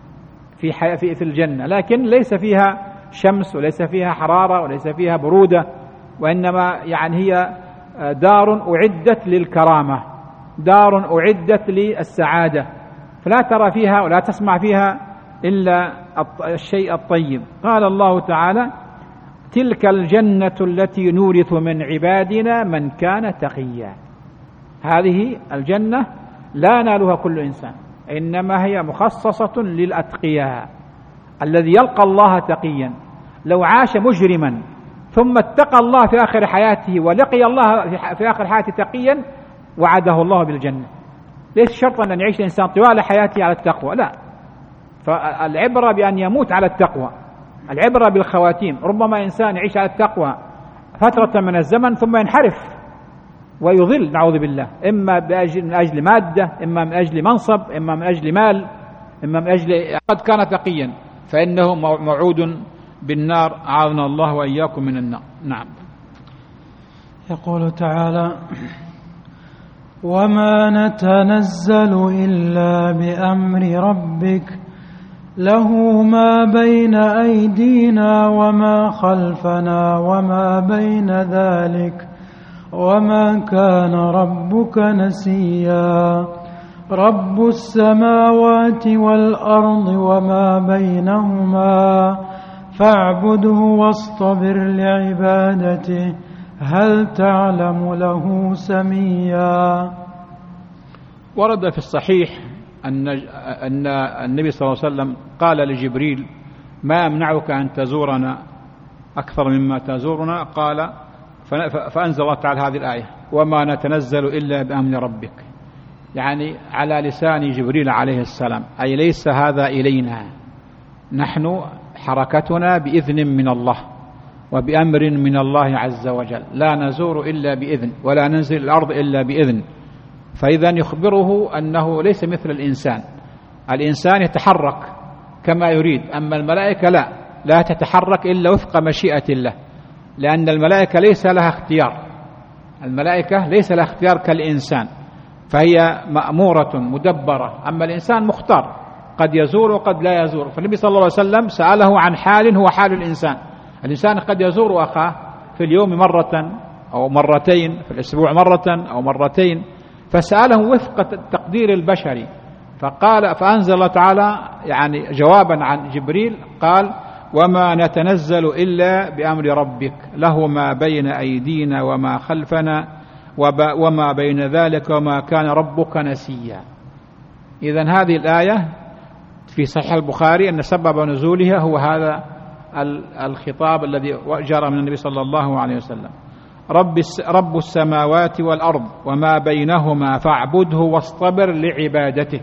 في الجنة، لكن ليس فيها شمس، وليس فيها حرارة، وليس فيها برودة، وإنما يعني هي دار أعدت للكرامة، دار أعدت للسعادة، فلا ترى فيها ولا تسمع فيها إلا الشيء الطيب. قال الله تعالى: تلك الجنة التي نورث من عبادنا من كان تقيا. هذه الجنة لا ينالها كل إنسان، إنما هي مخصصة للأتقياء، الذي يلقى الله تقيا. لو عاش مجرما ثم اتقى الله في آخر حياته ولقي الله في آخر حياته تقيا، وعده الله بالجنة. ليس شرطا أن يعيش الإنسان طوال حياته على التقوى، لا، فالعبرة بأن يموت على التقوى، العبرة بالخواتيم. ربما إنسان يعيش على التقوى فترة من الزمن ثم ينحرف ويضل، نعوذ بالله، إما من أجل مادة، إما من أجل منصب، إما من أجل مال، إما من أجل قد كان تقيا، فإنه موعود بالنار، أعاذنا الله وإياكم من النار. نعم. يقول تعالى: وما نتنزل إلا بأمر ربك له ما بين أيدينا وما خلفنا وما بين ذلك وما كان ربك نسيا. رب السماوات والأرض وما بينهما فاعبده واصطبر لعبادته هل تعلم له سميا. ورد في الصحيح أن النبي صلى الله عليه وسلم قال لجبريل: ما يمنعك أن تزورنا أكثر مما تزورنا؟ قال: فأنزل الله تعالى هذه الآية: وما نتنزل إلا بأمر ربك، يعني على لسان جبريل عليه السلام، أي ليس هذا إلينا، نحن حركتنا بإذن من الله وبأمر من الله عز وجل، لا نزور إلا بإذن ولا ننزل الأرض إلا بإذن. فإذا يخبره أنه ليس مثل الإنسان، الإنسان يتحرك كما يريد، أما الملائكة لا تتحرك إلا وفق مشيئة الله، لأن الملائكة ليس لها اختيار، الملائكة ليس لها اختيار كالإنسان، فهي مأمورة مدبرة، أما الإنسان مختار، قد يزور وقد لا يزور. فالنبي صلى الله عليه وسلم سأله عن حال هو حال الإنسان. الإنسان قد يزور أخاه في اليوم مرة أو مرتين، في الأسبوع مرة أو مرتين، فسأله وفق التقدير البشري. فأنزل الله تعالى يعني جوابا عن جبريل، قال: وما نتنزل إلا بأمر ربك له ما بين أيدينا وما خلفنا وما بين ذلك وما كان ربك نسيا. إذن هذه الآية في صحيح البخاري أن سبب نزولها هو هذا الخطاب الذي جرى من النبي صلى الله عليه وسلم: رب السماوات والأرض وما بينهما فاعبده واصطبر لعبادته.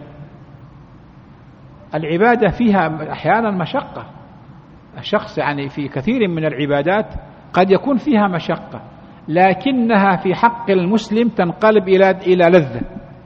العبادة فيها أحيانا مشقة، الشخص يعني في كثير من العبادات قد يكون فيها مشقة، لكنها في حق المسلم تنقلب إلى لذة،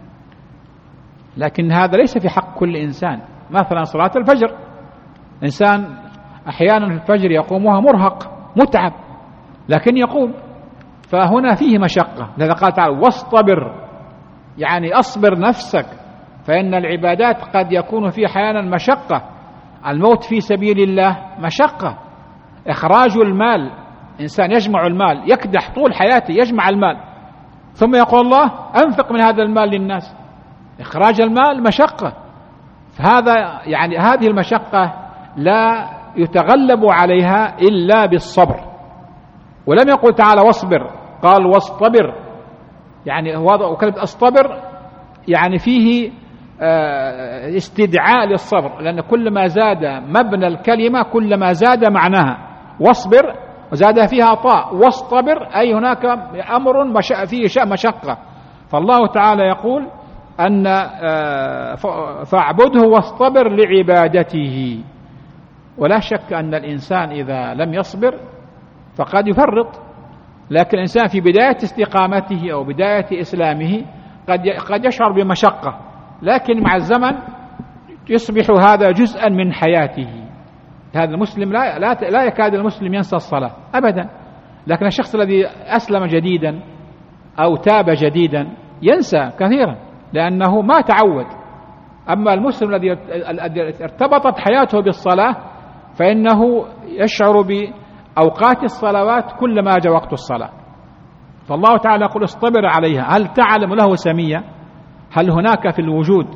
لكن هذا ليس في حق كل إنسان. مثلا صلاة الفجر، إنسان أحيانا في الفجر يقومها مرهق متعب، لكن يقوم، فهنا فيه مشقة. لذا قال تعالى: واصطبر، يعني أصبر نفسك، فإن العبادات قد يكون فيها أحيانا مشقة. الموت في سبيل الله مشقة، إخراج المال، إنسان يجمع المال، يكدح طول حياته يجمع المال، ثم يقول الله أنفق من هذا المال للناس. إخراج المال مشقة، فهذا يعني هذه المشقة لا يتغلب عليها إلا بالصبر. ولم يقل تعالى واصبر، قال واصطبر، يعني وكلمة اصطبر يعني فيه استدعاء للصبر، لأن كل ما زاد مبنى الكلمة كل ما زاد معناها. واصبر وزاد فيها طاء، واصطبر أي هناك أمر فيه مشقة. فالله تعالى يقول أن فاعبده واصطبر لعبادته. ولا شك أن الإنسان إذا لم يصبر فقد يفرط، لكن الإنسان في بداية استقامته أو بداية إسلامه قد يشعر بمشقة، لكن مع الزمن يصبح هذا جزءا من حياته. هذا المسلم لا يكاد المسلم ينسى الصلاة أبدا، لكن الشخص الذي أسلم جديدا أو تاب جديدا ينسى كثيرا لأنه ما تعود. أما المسلم الذي ارتبطت حياته بالصلاة فإنه يشعر بأوقات الصلوات كلما جاء وقت الصلاة. فالله تعالى يقول اصطبر عليها. هل تعلم له سمية؟ هل هناك في الوجود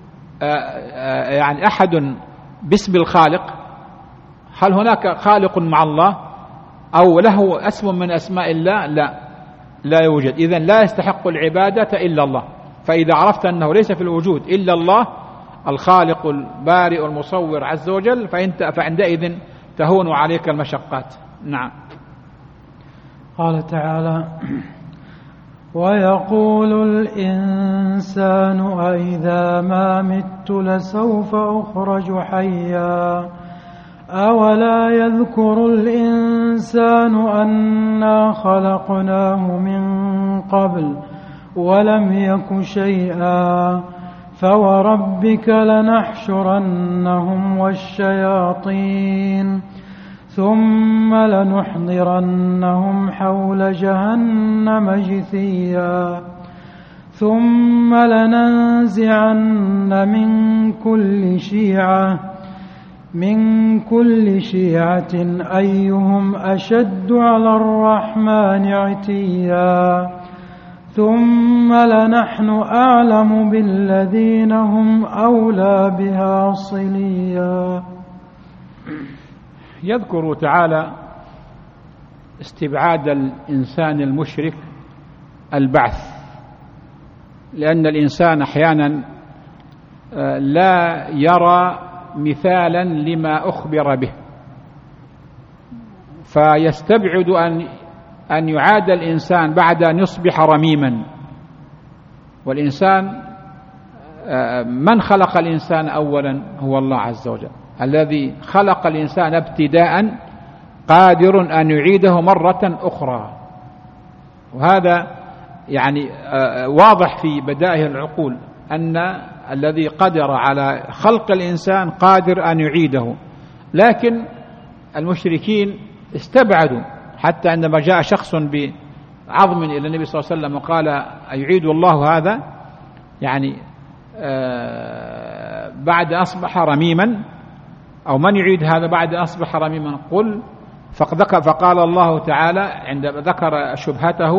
يعني أحد باسم الخالق؟ هل هناك خالق مع الله أو له اسم من أسماء الله؟ لا يوجد. إذن لا يستحق العبادة إلا الله. فإذا عرفت أنه ليس في الوجود إلا الله الخالق البارئ المصور عز وجل فعندئذ تهون عليك المشقات. نعم. قال تعالى ويقول الإنسان أإذا ما مت لسوف أخرج حيا أولا يذكر الإنسان أنا خلقناه من قبل ولم يك شيئا فوربك لنحشرنهم والشياطين ثم لنحضرنهم حول جهنم جثيا ثم لننزعن من كل شيعة أيهم أشد على الرحمن عتيا ثم لنحن أعلم بالذين هم أولى بها صليا. يذكر تعالى استبعاد الإنسان المشرك البعث، لأن الإنسان أحيانا لا يرى مثالا لما أخبر به، فيستبعد أن يعاد الإنسان بعد أن يصبح رميما. والإنسان من خلق الإنسان أولا هو الله عز وجل، الذي خلق الإنسان ابتداء قادر أن يعيده مرة أخرى. وهذا يعني واضح في بدائه العقول أن الذي قدر على خلق الإنسان قادر أن يعيده. لكن المشركين استبعدوا، حتى عندما جاء شخص بعظم إلى النبي صلى الله عليه وسلم وقال أيعيد الله هذا يعني بعد أصبح رميما، أو من يعيد هذا بعد أصبح رميما؟ قل. فقال الله تعالى عند ذكر شبهته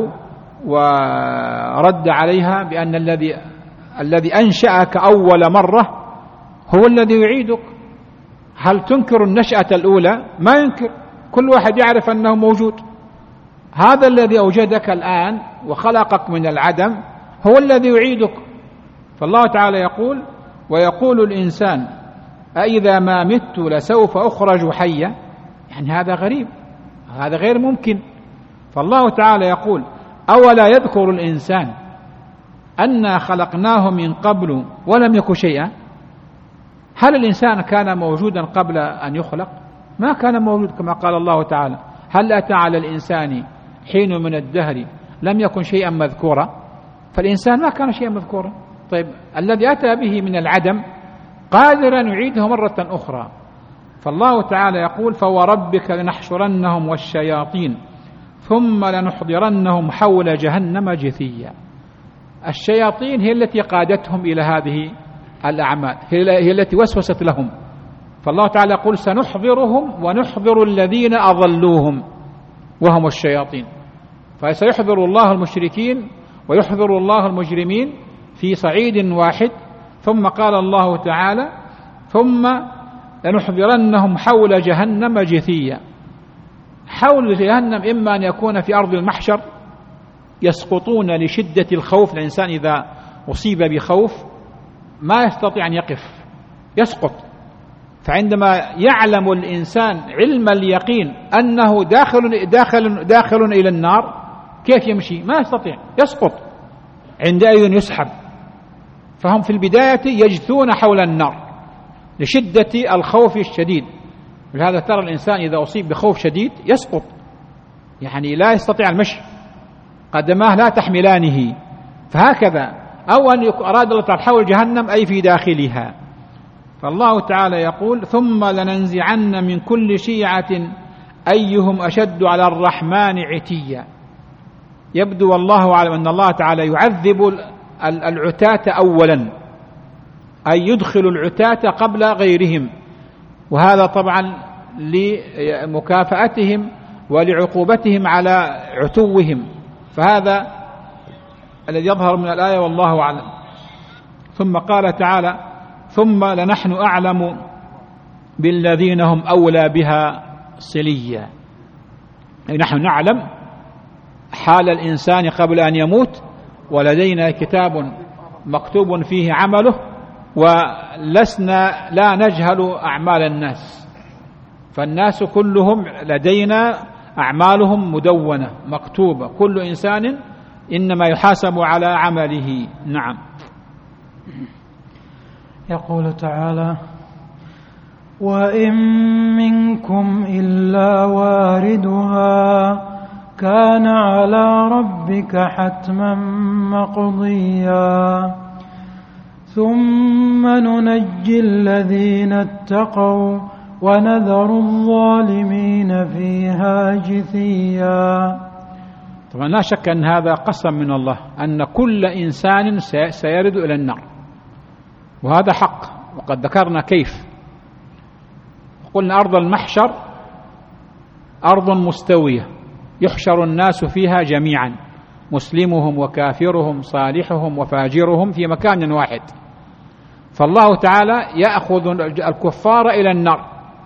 ورد عليها بأن الذي أنشأك أول مرة هو الذي يعيدك. هل تنكر النشأة الأولى؟ ما ينكر، كل واحد يعرف أنه موجود. هذا الذي أوجدك الآن وخلقك من العدم هو الذي يعيدك. فالله تعالى يقول ويقول الإنسان أإذا ما مت لسوف أخرج حيا، يعني هذا غريب، هذا غير ممكن. فالله تعالى يقول أولا يذكر الإنسان أنا خلقناه من قبل ولم يك شيئا. هل الإنسان كان موجودا قبل أن يخلق؟ ما كان موجود، كما قال الله تعالى هل أتى على الإنسان حين من الدهر لم يكن شيئا مذكورا. فالإنسان ما كان شيئا مذكورا. طيب الذي أتى به من العدم قادر أن يعيده مرة أخرى. فالله تعالى يقول فوربك لنحشرنهم والشياطين ثم لنحضرنهم حول جهنم جثيا. الشياطين هي التي قادتهم إلى هذه الأعمال، هي التي وسوست لهم. فالله تعالى يقول سنحضرهم ونحضر الذين أضلوهم وهم الشياطين. فسيحضر الله المشركين ويحذر الله المجرمين في صعيد واحد. ثم قال الله تعالى ثم لنحضرنهم حول جهنم جثيا. حول جهنم إما أن يكون في أرض المحشر يسقطون لشدة الخوف، الإنسان إذا أصيب بخوف ما يستطيع أن يقف، يسقط. فعندما يعلم الإنسان علم اليقين أنه داخل إلى النار كيف يمشي؟ ما يستطيع، يسقط، عندئذ يسحب. فهم في البداية يجثون حول النار لشدة الخوف الشديد. ولهذا ترى الإنسان إذا أصيب بخوف شديد يسقط، يعني لا يستطيع المشي، قدماه لا تحملانه. فهكذا أو أن أراد الله تعالى حول جهنم أي في داخلها. فالله تعالى يقول ثم لننزعن من كل شيعة أيهم أشد على الرحمن عتيا. يبدو والله أعلم أن الله تعالى يعذب العتاة أولا، أي يدخل العتاة قبل غيرهم، وهذا طبعا لمكافأتهم ولعقوبتهم على عتوهم. فهذا الذي يظهر من الآية والله أعلم. ثم قال تعالى ثم لنحن أعلم بالذين هم أولى بها صليا، أي نحن نعلم حال الإنسان قبل أن يموت، ولدينا كتاب مكتوب فيه عمله، ولسنا لا نجهل أعمال الناس، فالناس كلهم لدينا أعمالهم مدونة مكتوبة، كل إنسان إنما يحاسب على عمله. نعم. يقول تعالى وإن منكم إلا واردها كان على ربك حتما مقضيا ثم ننجي الذين اتقوا ونذر الظالمين فيها جثيا. طبعا لا شك أن هذا قسم من الله أن كل إنسان سيرد إلى النار، وهذا حق، وقد ذكرنا كيف. قلنا أرض المحشر أرض مستوية يحشر الناس فيها جميعا، مسلمهم وكافرهم صالحهم وفاجرهم في مكان واحد. فالله تعالى يأخذ الكفار إلى النار،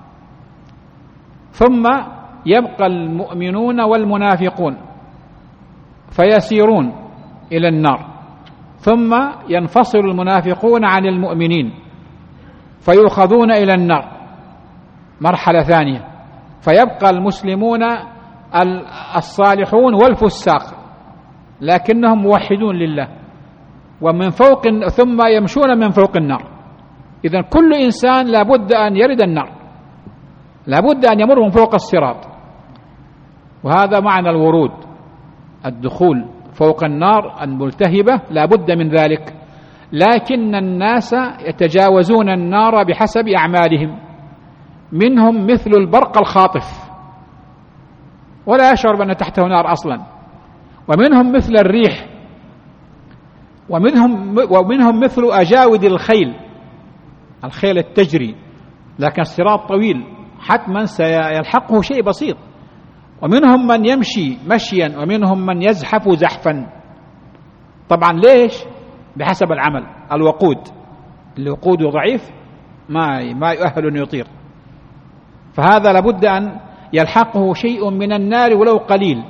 ثم يبقى المؤمنون والمنافقون فيسيرون إلى النار، ثم ينفصل المنافقون عن المؤمنين فيؤخذون إلى النار مرحلة ثانية، فيبقى المسلمون الصالحون والفساق لكنهم موحدون لله ومن فوق، ثم يمشون من فوق النار. إذن كل إنسان لابد أن يرد النار، لابد أن يمر من فوق الصراط، وهذا معنى الورود، الدخول فوق النار الملتهبة لابد من ذلك. لكن الناس يتجاوزون النار بحسب أعمالهم، منهم مثل البرق الخاطف ولا يشعر بأن تحته نار أصلا، ومنهم مثل الريح، ومنهم مثل أجاود الخيل التجري، لكن الصراط طويل حتما سيلحقه شيء بسيط. ومنهم من يمشي مشيا، ومنهم من يزحف زحفا. طبعا ليش؟ بحسب العمل. الوقود ضعيف ما يؤهل أن يطير، فهذا لابد أن يلحقه شيء من النار ولو قليل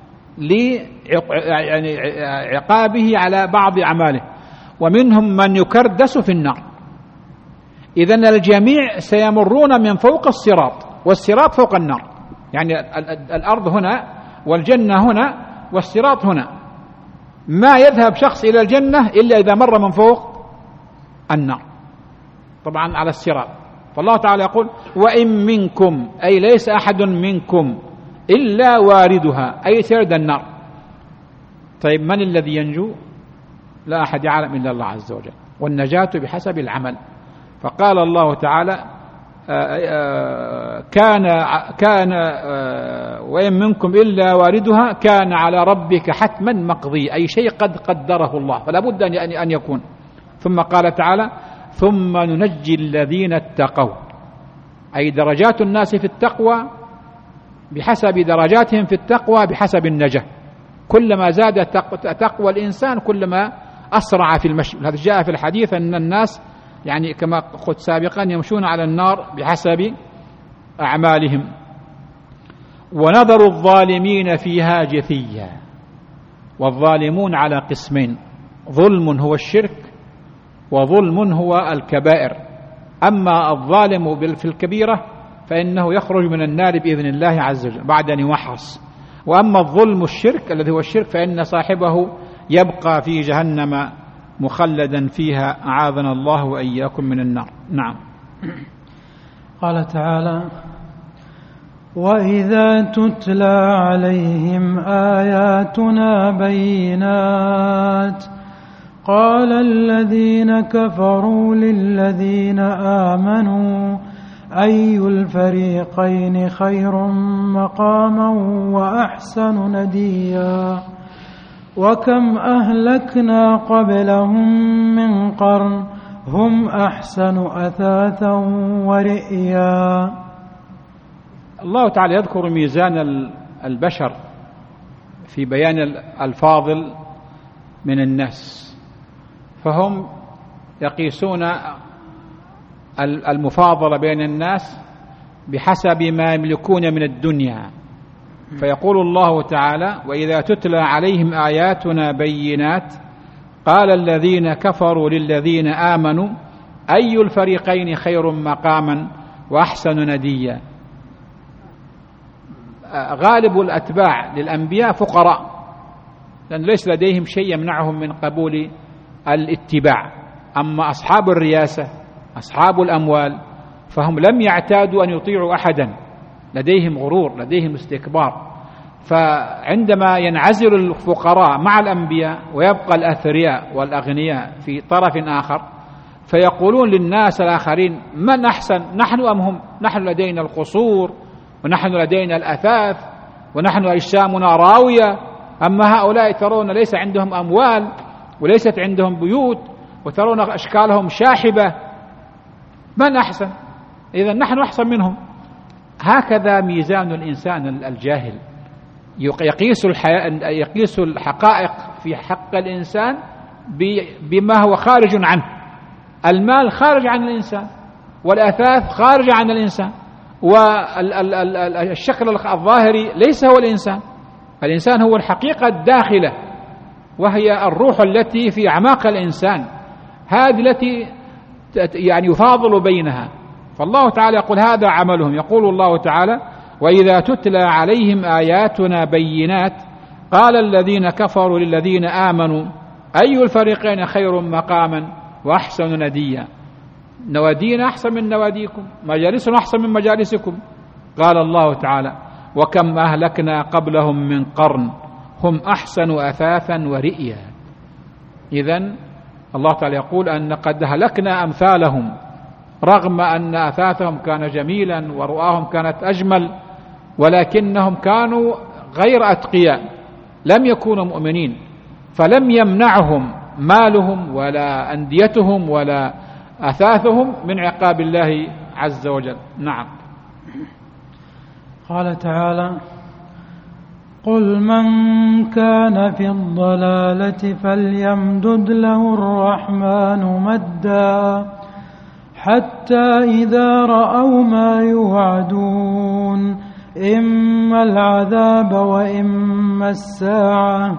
لعقابه على بعض أعماله. ومنهم من يكردس في النار. إذن الجميع سيمرون من فوق الصراط، والصراط فوق النار، يعني الأرض هنا والجنة هنا والصراط هنا. ما يذهب شخص إلى الجنة إلا إذا مر من فوق النار، طبعا على الصراط. فالله تعالى يقول وإن منكم، أي ليس أحد منكم إلا واردها، أي سيرد النار. طيب من الذي ينجو؟ لا أحد يعلم إلا الله عز وجل، والنجاة بحسب العمل. فقال الله تعالى كان وإن منكم إلا واردها كان على ربك حتما مقضي، أي شيء قد قدره الله فلا بد أن يكون. ثم قال تعالى ثم ننجي الذين اتقوا، أي درجات الناس في التقوى بحسب درجاتهم في التقوى بحسب النجاة. كلما زاد تقوى الإنسان كلما أسرع في المشي. هذا جاء في الحديث أن الناس يعني كما قلت سابقا يمشون على النار بحسب أعمالهم. ونذر الظالمين فيها جثيا. والظالمون على قسمين: ظلم هو الشرك، وظلم هو الكبائر. أما الظالم في الكبيرة فإنه يخرج من النار بإذن الله عز وجل بعد أن يمحص. وأما الظلم الشرك الذي هو الشرك فإن صاحبه يبقى في جهنم مخلدا فيها، أعاذنا الله وإياكم من النار. نعم. قال تعالى: وإذا تتلى عليهم آياتنا بينات قال الذين كفروا للذين آمنوا أي الفريقين خير مقاما وأحسن نديا وكم أهلكنا قبلهم من قرن هم أحسن أثاثا ورئيا. الله تعالى يذكر ميزان البشر في بيان الفاضل من الناس، فهم يقيسون المفاضلة بين الناس بحسب ما يملكون من الدنيا. فيقول الله تعالى: وإذا تتلى عليهم آياتنا بينات قال الذين كفروا للذين آمنوا أي الفريقين خير مقاما وأحسن نديا. غالب الأتباع للأنبياء فقراء، لأن ليس لديهم شيء يمنعهم من قبول الاتباع. أما أصحاب الرياسة أصحاب الأموال فهم لم يعتادوا أن يطيعوا أحدا، لديهم غرور، لديهم استكبار. فعندما ينعزل الفقراء مع الأنبياء ويبقى الأثرياء والأغنياء في طرف آخر فيقولون للناس الآخرين: من أحسن، نحن أم هم؟ نحن لدينا القصور ونحن لدينا الأثاث ونحن أجسامنا راوية، أما هؤلاء ترون ليس عندهم أموال وليست عندهم بيوت وترون أشكالهم شاحبة، من أحسن؟ إذن نحن أحسن منهم. هكذا ميزان الإنسان الجاهل، يقيس الحقائق في حق الإنسان بما هو خارج عنه. المال خارج عن الإنسان، والأثاث خارج عن الإنسان، والشكل الظاهري ليس هو الإنسان. الإنسان هو الحقيقة الداخلة، وهي الروح التي في أعماق الإنسان، هذه التي يعني يفاضل بينها. فالله تعالى يقول: هذا عملهم. يقول الله تعالى: وإذا تتلى عليهم آياتنا بينات قال الذين كفروا للذين آمنوا أي الفريقين خير مقاما وأحسن نديا. نوادينا أحسن من نواديكم، مجالسنا أحسن من مجالسكم. قال الله تعالى: وكم أهلكنا قبلهم من قرن هم أحسن أثاثا ورئيا. إذن الله تعالى يقول أن قد أهلكنا أمثالهم، رغم أن أثاثهم كان جميلا ورؤاهم كانت أجمل، ولكنهم كانوا غير أتقياء، لم يكونوا مؤمنين، فلم يمنعهم مالهم ولا أنديتهم ولا أثاثهم من عقاب الله عز وجل. نعم. قال تعالى: قل من كان في الضلالة فليمدد له الرحمن مدا حتى إذا رأوا ما يوعدون إما العذاب وإما الساعة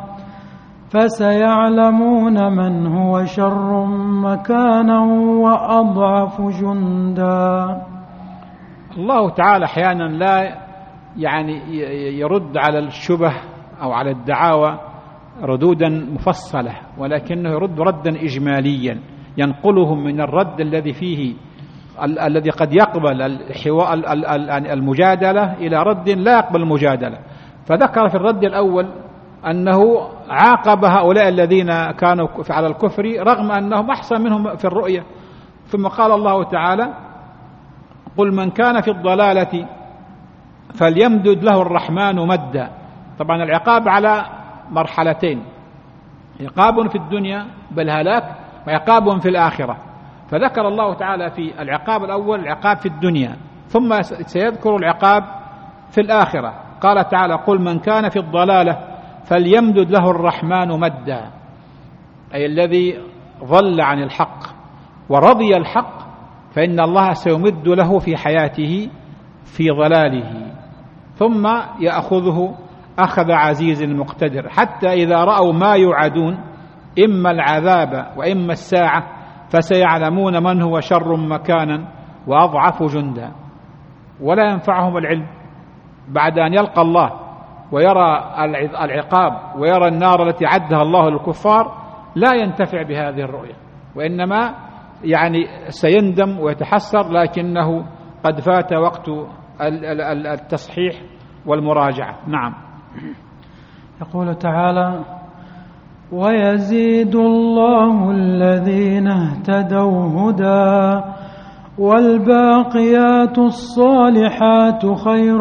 فسيعلمون من هو شر مكانا وأضعف جندا. الله تعالى أحيانا لا يرد على الشبه أو على الدعاوى ردودا مفصلة، ولكنه يرد ردا إجماليا ينقلهم من الرد الذي قد يقبل المجادلة إلى رد لا يقبل المجادلة. فذكر في الرد الأول أنه عاقب هؤلاء الذين كانوا على الكفر رغم أنهم أحسن منهم في الرؤية. ثم قال الله تعالى: قل من كان في الضلالة فليمدد له الرحمن مدا. طبعا العقاب على مرحلتين: عقاب في الدنيا بالهلاك وعقاب في الآخرة. فذكر الله تعالى في العقاب الأول العقاب في الدنيا، ثم سيذكر العقاب في الآخرة. قال تعالى: قل من كان في الضلالة فليمدد له الرحمن مدا، أي الذي ضل عن الحق ورضي الحق فإن الله سيمد له في حياته في ضلاله، ثم يأخذه أخذ عزيز مقتدر، حتى إذا رأوا ما يوعدون إما العذاب وإما الساعة فسيعلمون من هو شر مكانا وأضعف جندا. ولا ينفعهم العلم بعد أن يلقى الله ويرى العقاب ويرى النار التي عدها الله للكفار، لا ينتفع بهذه الرؤية، وإنما يعني سيندم ويتحسر، لكنه قد فات وقت التصحيح والمراجعة. نعم. يقول تعالى: ويزيد الله الذين اهتدوا هدى والباقيات الصالحات خير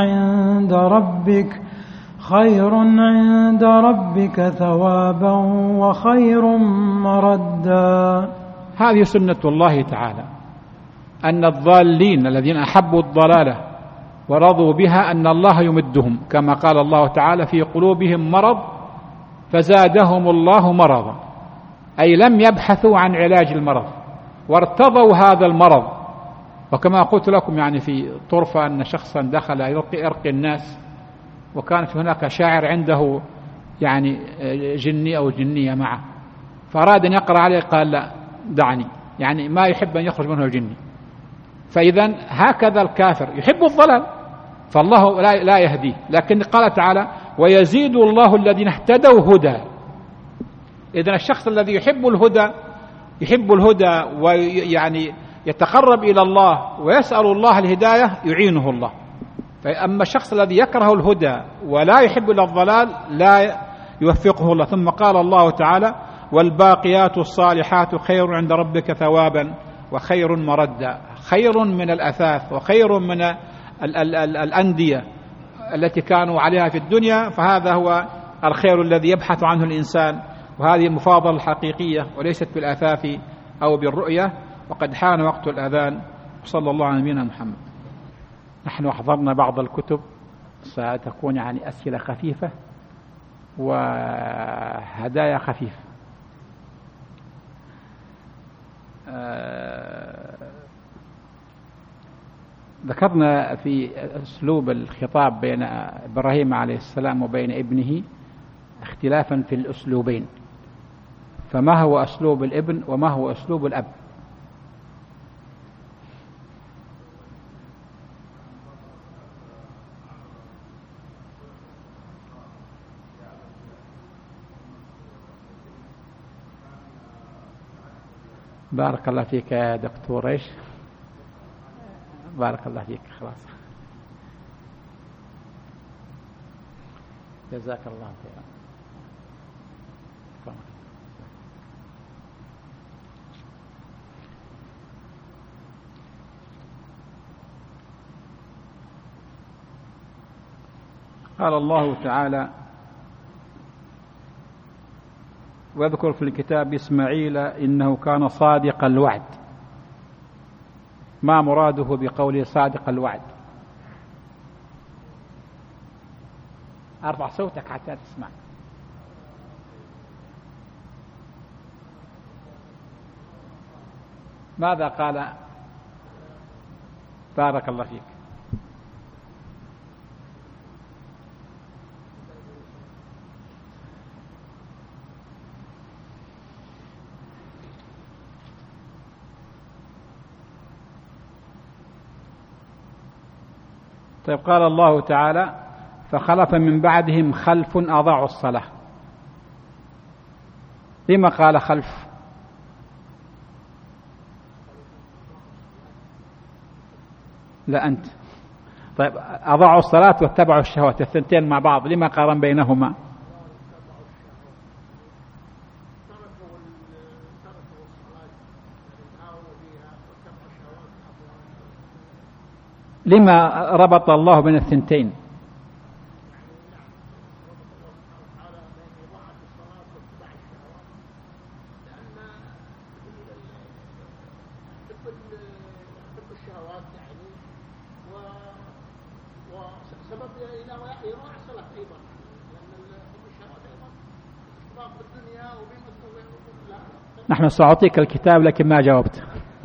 عند ربك ثوابا وخير مردا. هذه سنة الله تعالى، أن الضالين الذين أحبوا الضلالة ورضوا بها أن الله يمدهم، كما قال الله تعالى: في قلوبهم مرض فزادهم الله مرضا، أي لم يبحثوا عن علاج المرض وارتضوا هذا المرض. وكما قلت لكم يعني في طرفة أن شخصا دخل يرقي الناس، وكان هناك شاعر عنده يعني جني أو جنية معه، فأراد أن يقرأ عليه، قال: لا دعني، يعني ما يحب أن يخرج منه الجني. فإذا هكذا الكافر يحب الضلال فالله لا يهديه، لكن قال تعالى: ويزيد الله الذين اهتدوا هدى. إذن الشخص الذي يحب الهدى ويعني يتقرب إلى الله ويسأل الله الهداية يعينه الله. فأما الشخص الذي يكره الهدى ولا يحب إلا الضلال لا يوفقه الله. ثم قال الله تعالى: والباقيات الصالحات خير عند ربك ثوابا وخير مردا. خير من الأثاث وخير من الأندية التي كانوا عليها في الدنيا، فهذا هو الخير الذي يبحث عنه الإنسان، وهذه المفاضلة الحقيقية وليست بالأثاث أو بالرؤية. وقد حان وقت الأذان، وصلى الله على نبينا محمد. نحن أحضرنا بعض الكتب، ستكون يعني أسئلة خفيفة وهدايا خفيفة. ذكرنا في أسلوب الخطاب بين إبراهيم عليه السلام وبين ابنه اختلافا في الأسلوبين، فما هو أسلوب الابن وما هو أسلوب الأب؟ بارك الله فيك يا دكتور. ايش؟ بارك الله فيك. خلاص، جزاك الله خيرا. قال الله تعالى: واذكر في الكتاب إسماعيل إنه كان صادق الوعد. ما مراده بقوله صادق الوعد؟ ارفع صوتك حتى تسمع. ماذا قال؟ بارك الله فيك. طيب، قال الله تعالى: فخلف من بعدهم خلف أضاعوا الصلاة. لما قال خلف؟ لا أنت. طيب، أضاعوا الصلاة واتبعوا الشهوات، الثنتين مع بعض، لما قارن بينهما؟ لما ربط الله بين الثنتين؟ نحن سأعطيك الكتاب لكن ما جاوبت.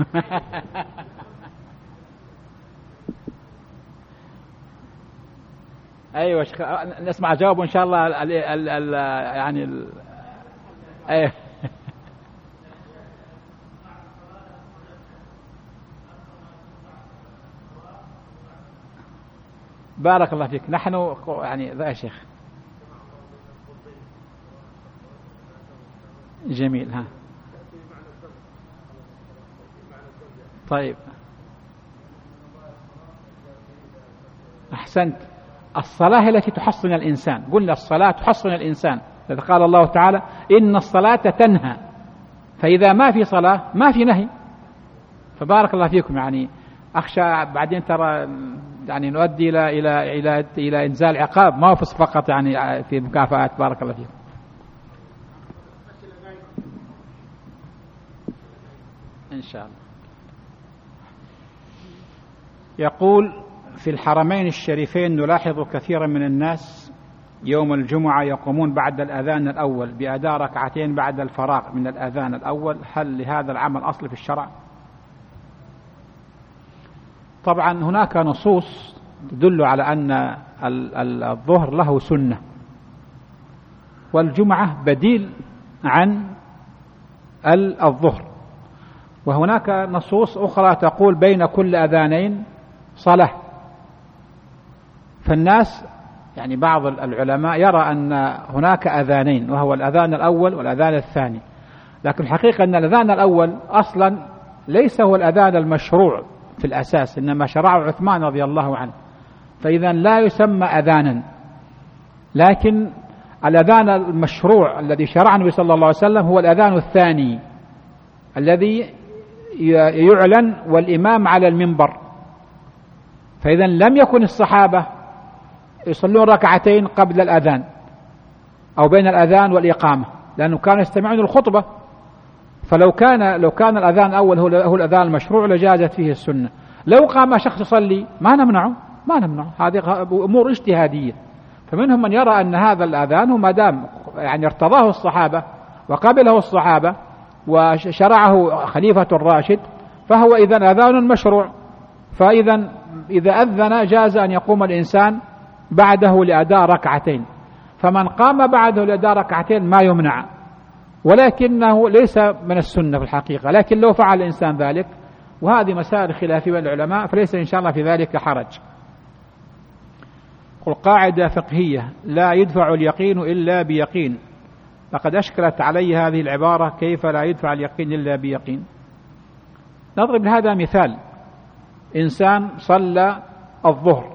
أيوة نسمع جواب إن شاء الله. يعني أيوة. بارك الله فيك. نحن يعني ذا يا شيخ جميل. ها طيب أحسنت. الصلاة التي تحصن الإنسان، قلنا الصلاة تحصن الإنسان، إذا قال الله تعالى إن الصلاة تنهى، فإذا ما في صلاة ما في نهي. فبارك الله فيكم. يعني أخشى بعدين ترى يعني نؤدي إلى إنزال عقاب، ما هو فقط يعني في مكافآت. بارك الله فيكم. إن شاء الله. يقول في الحرمين الشريفين نلاحظ كثيرا من الناس يوم الجمعة يقومون بعد الأذان الأول بأداء ركعتين بعد الفراغ من الأذان الأول، هل لهذا العمل أصل في الشرع؟ طبعا هناك نصوص تدل على أن الظهر له سنة والجمعة بديل عن الظهر، وهناك نصوص أخرى تقول بين كل أذانين صلاة. فالناس يعني بعض العلماء يرى أن هناك أذانين، وهو الأذان الأول والأذان الثاني، لكن الحقيقة أن الأذان الأول أصلا ليس هو الأذان المشروع في الأساس، إنما شرعه عثمان رضي الله عنه، فإذا لا يسمى أذانا. لكن الأذان المشروع الذي شرعه النبي صلى الله عليه وسلم هو الأذان الثاني الذي يعلن والإمام على المنبر. فإذا لم يكن الصحابة يصلون ركعتين قبل الأذان أو بين الأذان والإقامة، لأنه كانوا يستمعون الخطبة. فلو كان الأذان الأول هو الأذان المشروع لجازت فيه السنة. لو قام شخص يصلي ما نمنعه، هذه أمور اجتهادية. فمنهم من يرى أن هذا الأذان ما دام يعني ارتضاه الصحابة وقبله الصحابة وشرعه خليفة الراشد فهو إذن أذان مشروع، فإذا إذا أذن جاز أن يقوم الإنسان بعده لأداء ركعتين. فمن قام بعده لأداء ركعتين ما يمنع، ولكنه ليس من السنة في الحقيقة. لكن لو فعل الإنسان ذلك، وهذه مسائل خلافية بين العلماء، فليس إن شاء الله في ذلك حرج. قل قاعدة فقهية: لا يدفع اليقين إلا بيقين. لقد أشكلت علي هذه العبارة، كيف لا يدفع اليقين إلا بيقين؟ نضرب هذا مثال: إنسان صلى الظهر،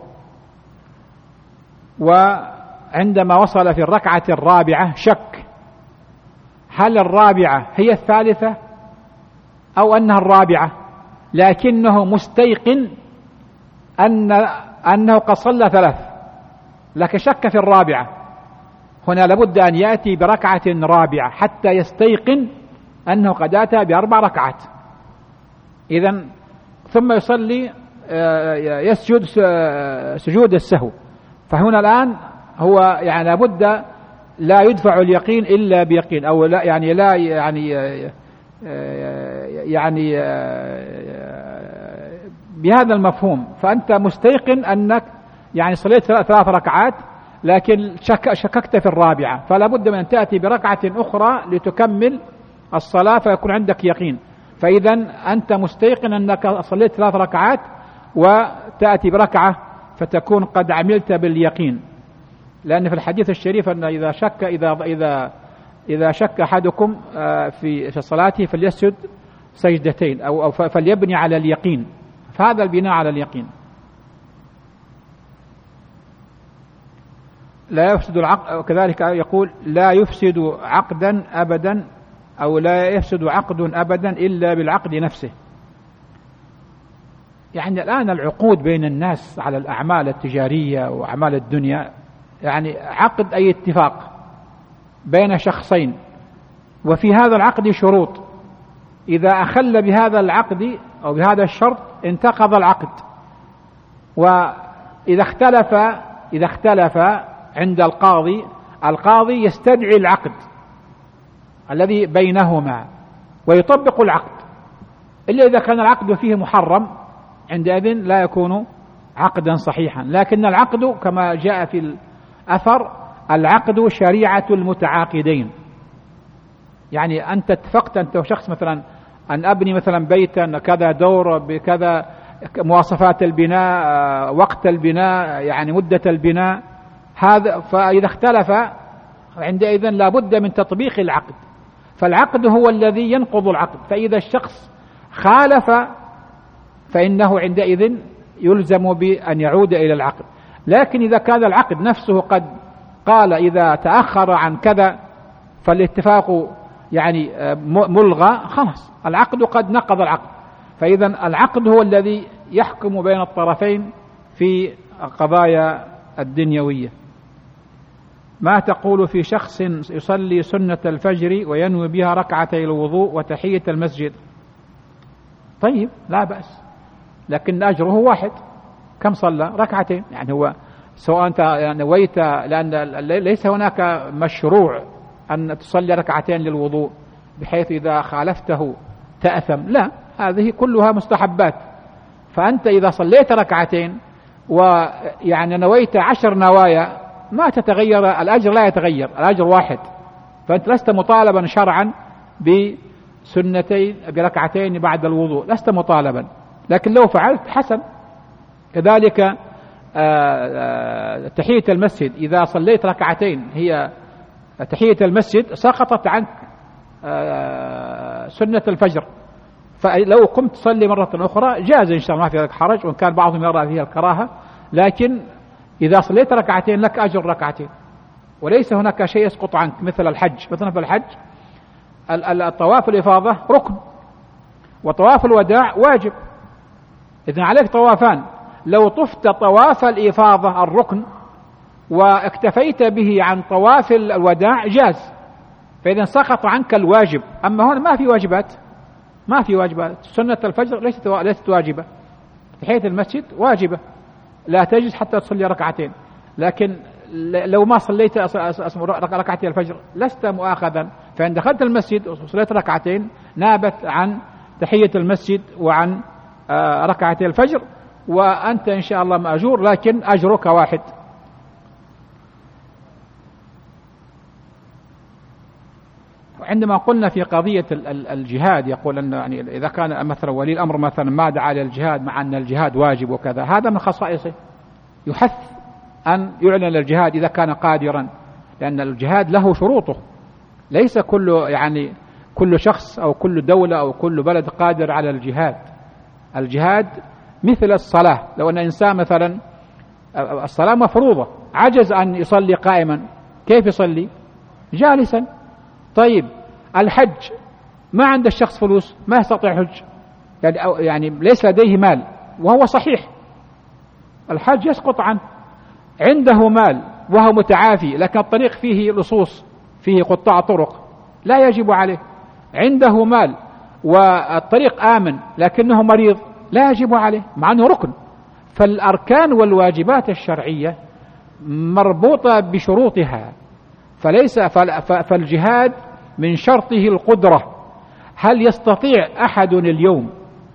وعندما وصل في الركعة الرابعة شك هل الرابعة هي الثالثة أو أنها الرابعة، لكنه مستيقن أنه قد صلى ثلاث، لكن شك في الرابعة. هنا لابد أن يأتي بركعة رابعة حتى يستيقن أنه قد أتى بأربع ركعات. إذن ثم يصلي يسجد سجود السهو. فهنا الآن هو يعني لابد لا يدفع اليقين إلا بيقين، أو لا يعني بهذا المفهوم. فأنت مستيقن أنك يعني صليت ثلاث ركعات، لكن شككت في الرابعة، فلا بد من أن تأتي بركعة أخرى لتكمل الصلاة فيكون عندك يقين. فإذا أنت مستيقن أنك صليت ثلاث ركعات وتأتي بركعة فتكون قد عملت باليقين. لأن في الحديث الشريف أن إذا شك أحدكم في صلاته فليسجد سجدتين أو فليبني على اليقين، فهذا البناء على اليقين. لا يفسد العقد، وكذلك يقول لا يفسد عقدا أبدا، أو لا يفسد عقد أبدا إلا بالعقد نفسه. يعني الآن العقود بين الناس على الأعمال التجارية وأعمال الدنيا يعني عقد أي اتفاق بين شخصين، وفي هذا العقد شروط، إذا أخل بهذا العقد أو بهذا الشرط انتقض العقد. وإذا اختلف عند القاضي يستدعي العقد الذي بينهما ويطبق العقد، إلا إذا كان العقد فيه محرم عندئذ لا يكون عقدا صحيحا. لكن العقد كما جاء في الأثر العقد شريعة المتعاقدين، يعني أنت اتفقت أنت وشخص مثلا أن أبني مثلا بيتا كذا دور بكذا مواصفات البناء وقت البناء يعني مدة البناء هذا، فإذا اختلف عندئذ لا بد من تطبيق العقد، فالعقد هو الذي ينقض العقد. فإذا الشخص خالف فإنه عندئذ يلزم بأن يعود إلى العقد. لكن إذا كان العقد نفسه قد قال إذا تأخر عن كذا فالاتفاق يعني ملغى، خلاص العقد قد نقض العقد. فإذا العقد هو الذي يحكم بين الطرفين في القضايا الدنيوية. ما تقول في شخص يصلي سنة الفجر وينوي بها ركعتي الوضوء وتحية المسجد؟ طيب لا بأس، لكن أجره واحد. كم صلى؟ ركعتين. يعني هو سواء أنت نويت، لأن ليس هناك مشروع أن تصلي ركعتين للوضوء بحيث إذا خالفته تأثم، لا، هذه كلها مستحبات. فأنت إذا صليت ركعتين ويعني نويت 10 نوايا ما تتغير الأجر، لا يتغير الأجر واحد. فأنت لست مطالبا شرعا بسنتين بركعتين بعد الوضوء، لست مطالبا، لكن لو فعلت حسن. كذلك تحية المسجد، إذا صليت ركعتين هي تحية المسجد سقطت عنك سنة الفجر، فلو قمت تصلي مرة أخرى جاز إن شاء الله، ما في ذلك حرج، وإن كان بعضهم يرى فيها الكراهة. لكن إذا صليت ركعتين لك أجر ركعتين، وليس هناك شيء يسقط عنك مثل الحج. مثلا في الحج الطواف الإفاضة ركن، وطواف الوداع واجب، إذن عليك طوافان. لو طفت طواف الإفاضة الركن واكتفيت به عن طواف الوداع جاز، فإذا سقط عنك الواجب. أما هنا ما في واجبات، ما في واجبات. سنة الفجر ليست واجبة، تحية المسجد واجبة لا تجلس حتى تصلي ركعتين. لكن لو ما صليت ركعتين الفجر لست مؤاخذا، فإن دخلت المسجد وصليت ركعتين نابت عن تحية المسجد وعن ركعتين الفجر، وأنت إن شاء الله مأجور، لكن أجرك واحد. عندما قلنا في قضية الجهاد، يقول أن يعني إذا كان مثلا ولي الأمر مثلا ما دعا للجهاد مع أن الجهاد واجب وكذا، هذا من خصائصه، يحث أن يعلن الجهاد إذا كان قادرا، لأن الجهاد له شروطه. ليس كل شخص أو كل دولة أو كل بلد قادر على الجهاد. الجهاد مثل الصلاة، لو أن إنسان مثلا الصلاة مفروضة عجز أن يصلي قائما، كيف يصلي؟ جالسا. طيب الحج، ما عند الشخص فلوس، ما يستطيع حج، يعني ليس لديه مال وهو صحيح، الحج يسقط عنه. عنده مال وهو متعافي لكن الطريق فيه لصوص، فيه قطاع طرق، لا يجب عليه. عنده مال والطريق آمن لكنه مريض، لا يجب عليه مع أنه ركن. فالأركان والواجبات الشرعية مربوطة بشروطها، فالجهاد من شرطه القدرة. هل يستطيع أحد اليوم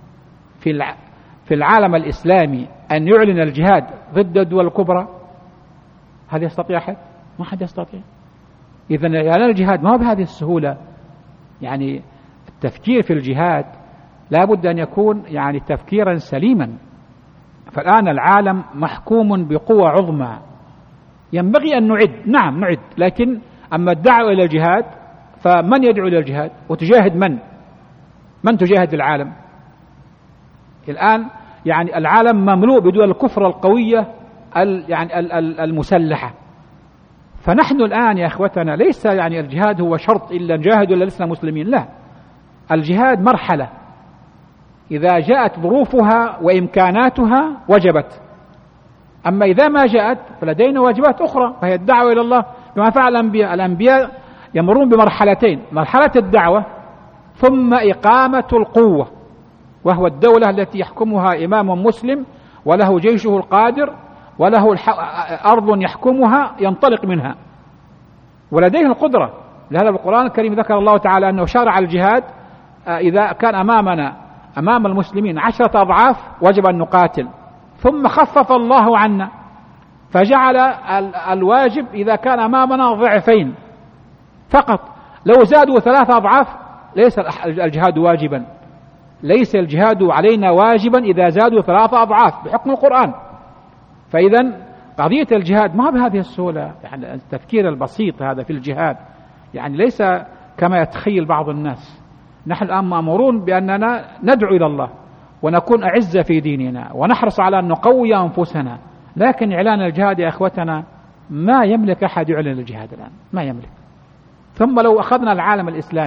في العالم الإسلامي أن يعلن الجهاد ضد الدول الكبرى؟ هل يستطيع أحد؟ ما حد يستطيع. إذن إعلان الجهاد ما هو بهذه السهولة. يعني التفكير في الجهاد لا بد أن يكون يعني تفكيرا سليما. فالآن العالم محكوم بقوة عظمى، ينبغي أن نعد، نعم نعد، لكن أما الدعوة إلى الجهاد فمن يدعو إلى الجهاد؟ وتجاهد من تجاهد العالم؟ الآن يعني العالم مملوء بدول الكفر القوية يعني المسلحة. فنحن الآن يا أخوتنا ليس يعني الجهاد هو شرط إلا نجاهد إلا لسنا مسلمين، لا، الجهاد مرحلة، إذا جاءت ظروفها وإمكاناتها وجبت. أما إذا ما جاءت فلدينا واجبات أخرى، فهي الدعوة إلى الله كما فعل الأنبياء يمرون بمرحلتين: مرحلة الدعوة ثم إقامة القوة، وهو الدولة التي يحكمها إمام مسلم وله جيشه القادر وله أرض يحكمها ينطلق منها ولديه القدرة. لهذا القرآن الكريم ذكر الله تعالى أنه شرع الجهاد إذا كان أمام المسلمين 10 أضعاف وجب أن نقاتل، ثم خفف الله عنا فجعل الواجب إذا كان أمامنا ضعفين فقط. لو زادوا 3 أضعاف ليس الجهاد واجبا، ليس الجهاد علينا واجبا إذا زادوا 3 أضعاف بحكم القرآن. فإذا قضية الجهاد ما بهذه السهولة، يعني التفكير البسيط هذا في الجهاد يعني ليس كما يتخيل بعض الناس. نحن الآن مأمورون بأننا ندعو إلى الله ونكون أعزة في ديننا ونحرص على أن نقوي أنفسنا، لكن إعلان الجهاد يا أخوتنا ما يملك أحد يعلن الجهاد الآن، ما يملك. ثم لو أخذنا العالم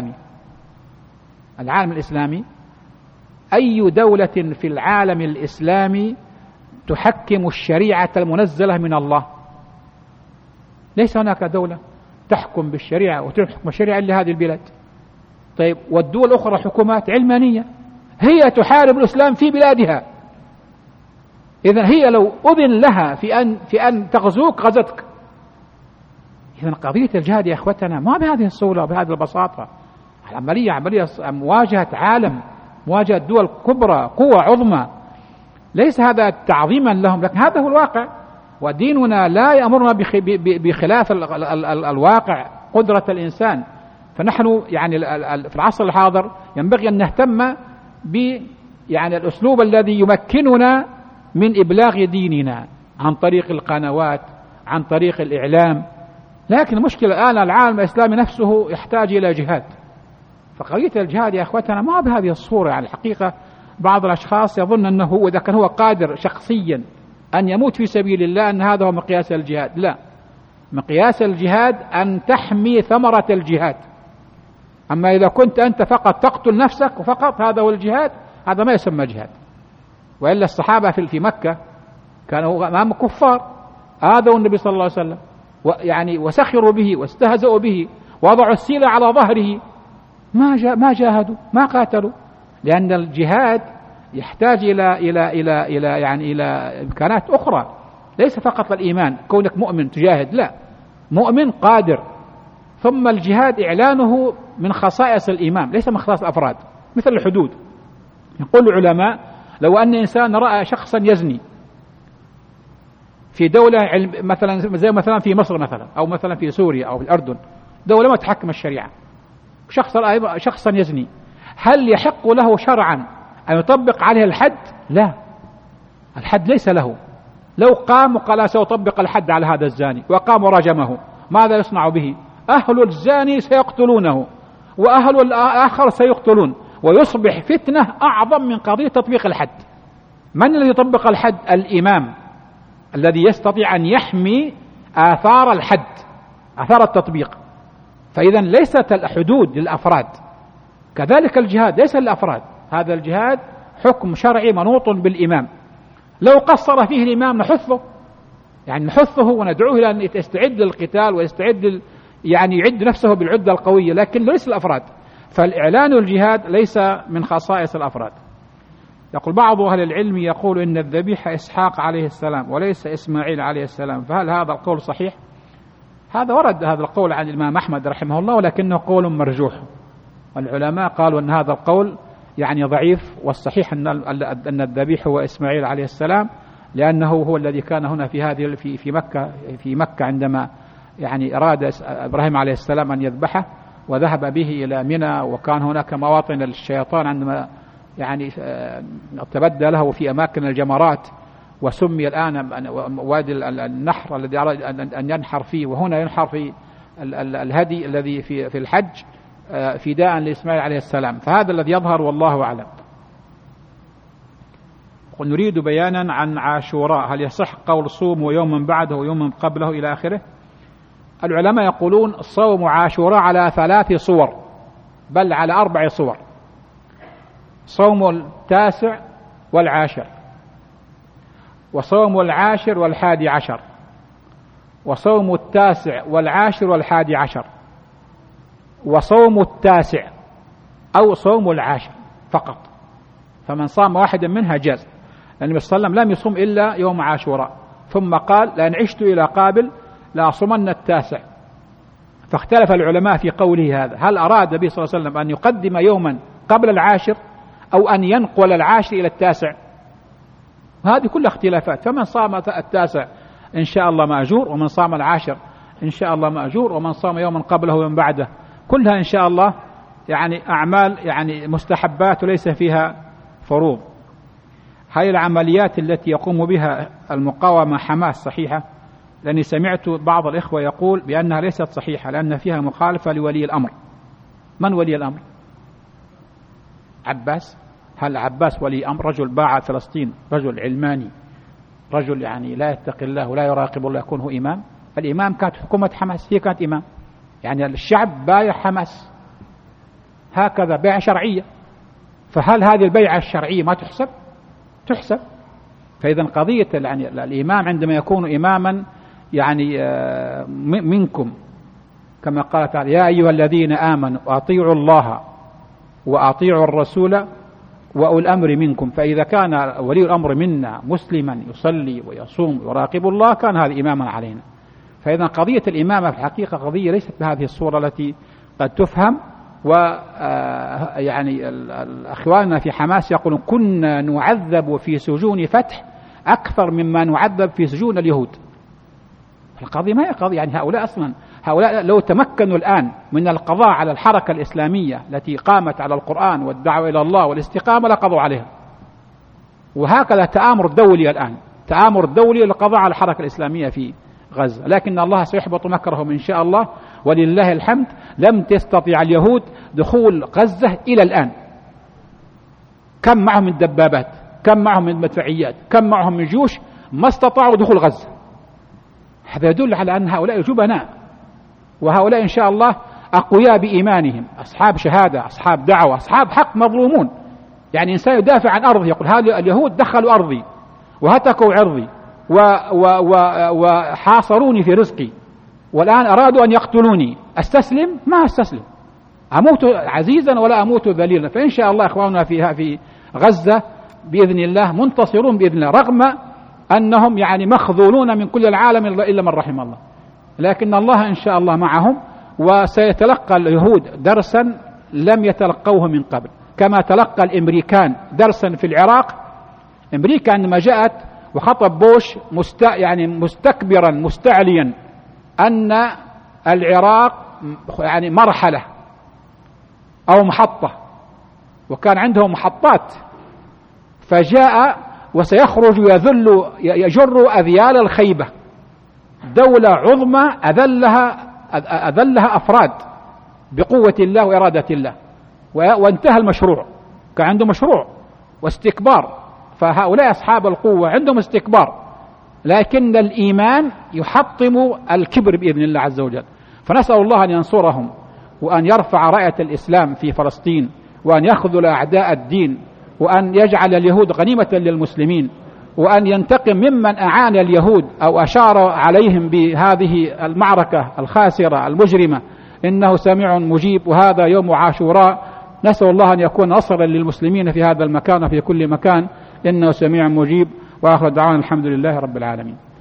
الإسلامي أي دولة في العالم الإسلامي تحكم الشريعة المنزلة من الله؟ ليس هناك دولة تحكم بالشريعة وتحكم الشريعة إلا هذه البلاد. طيب والدول الأخرى حكومات علمانية هي تحارب الإسلام في بلادها. إذن هي لو أذن لها في أن تغزوك غزتك. إذن قضية الجهاد يا أخوتنا ما بهذه السهولة وبهذه البساطة. عملية مواجهة عالم، مواجهة دول كبرى، قوة عظمى، ليس هذا تعظيما لهم، لكن هذا هو الواقع. وديننا لا يأمرنا بخلاف الواقع، قدرة الإنسان. فنحن يعني في العصر الحاضر ينبغي أن نهتم يعني الأسلوب الذي يمكننا من إبلاغ ديننا عن طريق القنوات، عن طريق الإعلام. لكن المشكلة الآن العالم الإسلامي نفسه يحتاج إلى جهاد. فقضية الجهاد يا أخوتنا ما بهذه الصورة. يعني الحقيقة بعض الأشخاص يظن أنه إذا كان هو قادر شخصيا أن يموت في سبيل الله أن هذا هو مقياس الجهاد. لا، مقياس الجهاد أن تحمي ثمرة الجهاد. أما إذا كنت أنت فقط تقتل نفسك وفقط هذا هو الجهاد، هذا ما يسمى جهاد. وإلا الصحابة في مكة كانوا أمام كفار آذوا النبي صلى الله عليه وسلم يعني وسخروا به واستهزأوا به ووضعوا السيلة على ظهره، ما جاهدوا، ما قاتلوا، لأن الجهاد يحتاج إلى إمكانات أخرى، ليس فقط الإيمان كونك مؤمن تجاهد، لا، مؤمن قادر. ثم الجهاد إعلانه من خصائص الإيمان ليس من خصائص الأفراد، مثل الحدود. يقول العلماء لو أن إنسان رأى شخصا يزني في دولة مثلا زي مثلا في مصر مثلا، أو مثلا في سوريا أو في الأردن، دولة ما تحكم الشريعة، شخص رأى شخصا يزني، هل يحق له شرعا أن يطبق عليه الحد؟ لا، الحد ليس له. لو قام وقال سأطبق الحد على هذا الزاني وقام ورجمه، ماذا يصنع به؟ أهل الزاني سيقتلونه وأهل الآخر سيقتلون، ويصبح فتنة أعظم من قضية تطبيق الحد. من الذي يطبق الحد؟ الإمام الذي يستطيع أن يحمي آثار الحد، آثار التطبيق. فإذا ليست الحدود للأفراد، كذلك الجهاد ليس للأفراد، هذا الجهاد حكم شرعي منوط بالإمام. لو قصر فيه الإمام نحثه، يعني نحثه وندعوه إلى أن يستعد للقتال ويستعد يعني يعد نفسه بالعدة القوية، لكن ليس الأفراد. فالإعلان الجهاد ليس من خصائص الأفراد. يقول بعض أهل العلم يقول إن الذبيح إسحاق عليه السلام وليس إسماعيل عليه السلام، فهل هذا القول صحيح؟ هذا ورد هذا القول عن الإمام أحمد رحمه الله، ولكنه قول مرجوح، والعلماء قالوا أن هذا القول يعني ضعيف، والصحيح أن الذبيح هو إسماعيل عليه السلام، لأنه هو الذي كان هنا في مكة عندما يعني أراد إبراهيم عليه السلام أن يذبحه وذهب به إلى منى، وكان هناك مواطن للشيطان عندما يعني تبدى له في أماكن الجمرات، وسمي الآن وادي النحر الذي أراد أن ينحر فيه، وهنا ينحر في الهدي الذي في الحج فداء لإسماعيل عليه السلام. فهذا الذي يظهر والله أعلم. نريد بيانا عن عاشوراء، هل يصح قول صوموا يوما بعده ويوما قبله إلى آخره؟ العلماء يقولون صوم عاشوراء على 3 صور، بل على 4 صور: صوم 9 والعاشر، وصوم 10 والحادي-10، وصوم 9 والعاشر والحادي-10، وصوم 9 أو صوم 10 فقط. فمن صام واحدا منها جاز. النبي صلى الله عليه وسلم لم يصوم إلا يوم عاشوراء، ثم قال: لأن عشت إلى قابل لأصومن 9، فاختلف العلماء في قوله هذا، هل أراد النبي صلى الله عليه وسلم أن يقدم يوما قبل العاشر أو أن ينقل العاشر إلى التاسع؟ هذه كلها اختلافات. فمن صام التاسع إن شاء الله مأجور، ومن صام العاشر إن شاء الله مأجور، ومن صام يوما قبله ومن بعده، كلها إن شاء الله يعني أعمال يعني مستحبات وليس فيها فروض. هذه العمليات التي يقوم بها المقاومة حماس صحيحة؟ لأني سمعت بعض الإخوة يقول بأنها ليست صحيحة لأن فيها مخالفة لولي الأمر. من ولي الأمر؟ عباس؟ هل عباس ولي أمر؟ رجل باع فلسطين، رجل علماني، رجل يعني لا يتقي الله ولا يراقب الله، يكون هو إمام؟ الإمام كانت حكومة حماس، هي كانت إمام، يعني الشعب بايع حماس، هكذا بيع شرعية. فهل هذه البيعة الشرعية ما تحسب؟ تحسب. فإذا قضية يعني الإمام عندما يكون إماما يعني منكم كما قال تعالى يا أيها الذين آمنوا أطيعوا الله وأطيعوا الرسول وأولي الأمر منكم، فإذا كان ولي الأمر منا مسلما يصلي ويصوم ويراقب الله كان هذا إماما علينا. فإذا قضية الإمامة في الحقيقة قضية ليست بهذه الصورة التي قد تفهم. ويعني أخواننا في حماس يقولون كنا نعذب في سجون فتح أكثر مما نعذب في سجون اليهود. القضية ما هي قضية يعني هؤلاء لو تمكنوا الآن من القضاء على الحركة الإسلامية التي قامت على القرآن والدعوة إلى الله والاستقامة لقضوا عليها. وهكذا تآمر دولي الآن، تآمر دولي للقضاء على الحركة الإسلامية في غزة، لكن الله سيحبط مكرهم إن شاء الله. ولله الحمد لم تستطيع اليهود دخول غزة إلى الآن. كم معهم من دبابات، كم معهم من مدفعيات، كم معهم من جيوش، ما استطاعوا دخول غزة. هذا يدل على أن هؤلاء جبناء، وهؤلاء إن شاء الله أقوياء بإيمانهم، أصحاب شهادة، أصحاب دعوة، أصحاب حق، مظلومون. يعني إنسان يدافع عن أرضه يقول هذه اليهود دخلوا أرضي وهتكوا عرضي وحاصروني في رزقي والآن أرادوا أن يقتلوني، أستسلم؟ ما أستسلم، أموت عزيزا ولا أموت ذليلا. فإن شاء الله إخواننا في غزة بإذن الله منتصرون بإذن الله، رغم أنهم يعني مخذولون من كل العالم إلا من رحم الله، لكن الله إن شاء الله معهم. وسيتلقى اليهود درسا لم يتلقوه من قبل، كما تلقى الأمريكان درسا في العراق. أمريكا عندما جاءت وخطب بوش يعني مستكبرا مستعليا أن العراق يعني مرحلة أو محطة، وكان عندهم محطات، فجاء وسيخرج يجر أذيال الخيبة، دولة عظمى أذلها أفراد بقوة الله وإرادة الله، وانتهى المشروع. كان عنده مشروع واستكبار، فهؤلاء أصحاب القوة عندهم استكبار، لكن الإيمان يحطم الكبر بإذن الله عز وجل. فنسأل الله أن ينصرهم وأن يرفع راية الإسلام في فلسطين، وأن يخذل أعداء الدين، وأن يجعل اليهود غنيمة للمسلمين، وأن ينتقم ممن أعان اليهود أو أشار عليهم بهذه المعركة الخاسرة المجرمة. إنه سميع مجيب، وهذا يوم عاشوراء، نسأل الله أن يكون نصرا للمسلمين في هذا المكان وفي كل مكان، إنه سميع مجيب. وآخر دعوانا الحمد لله رب العالمين.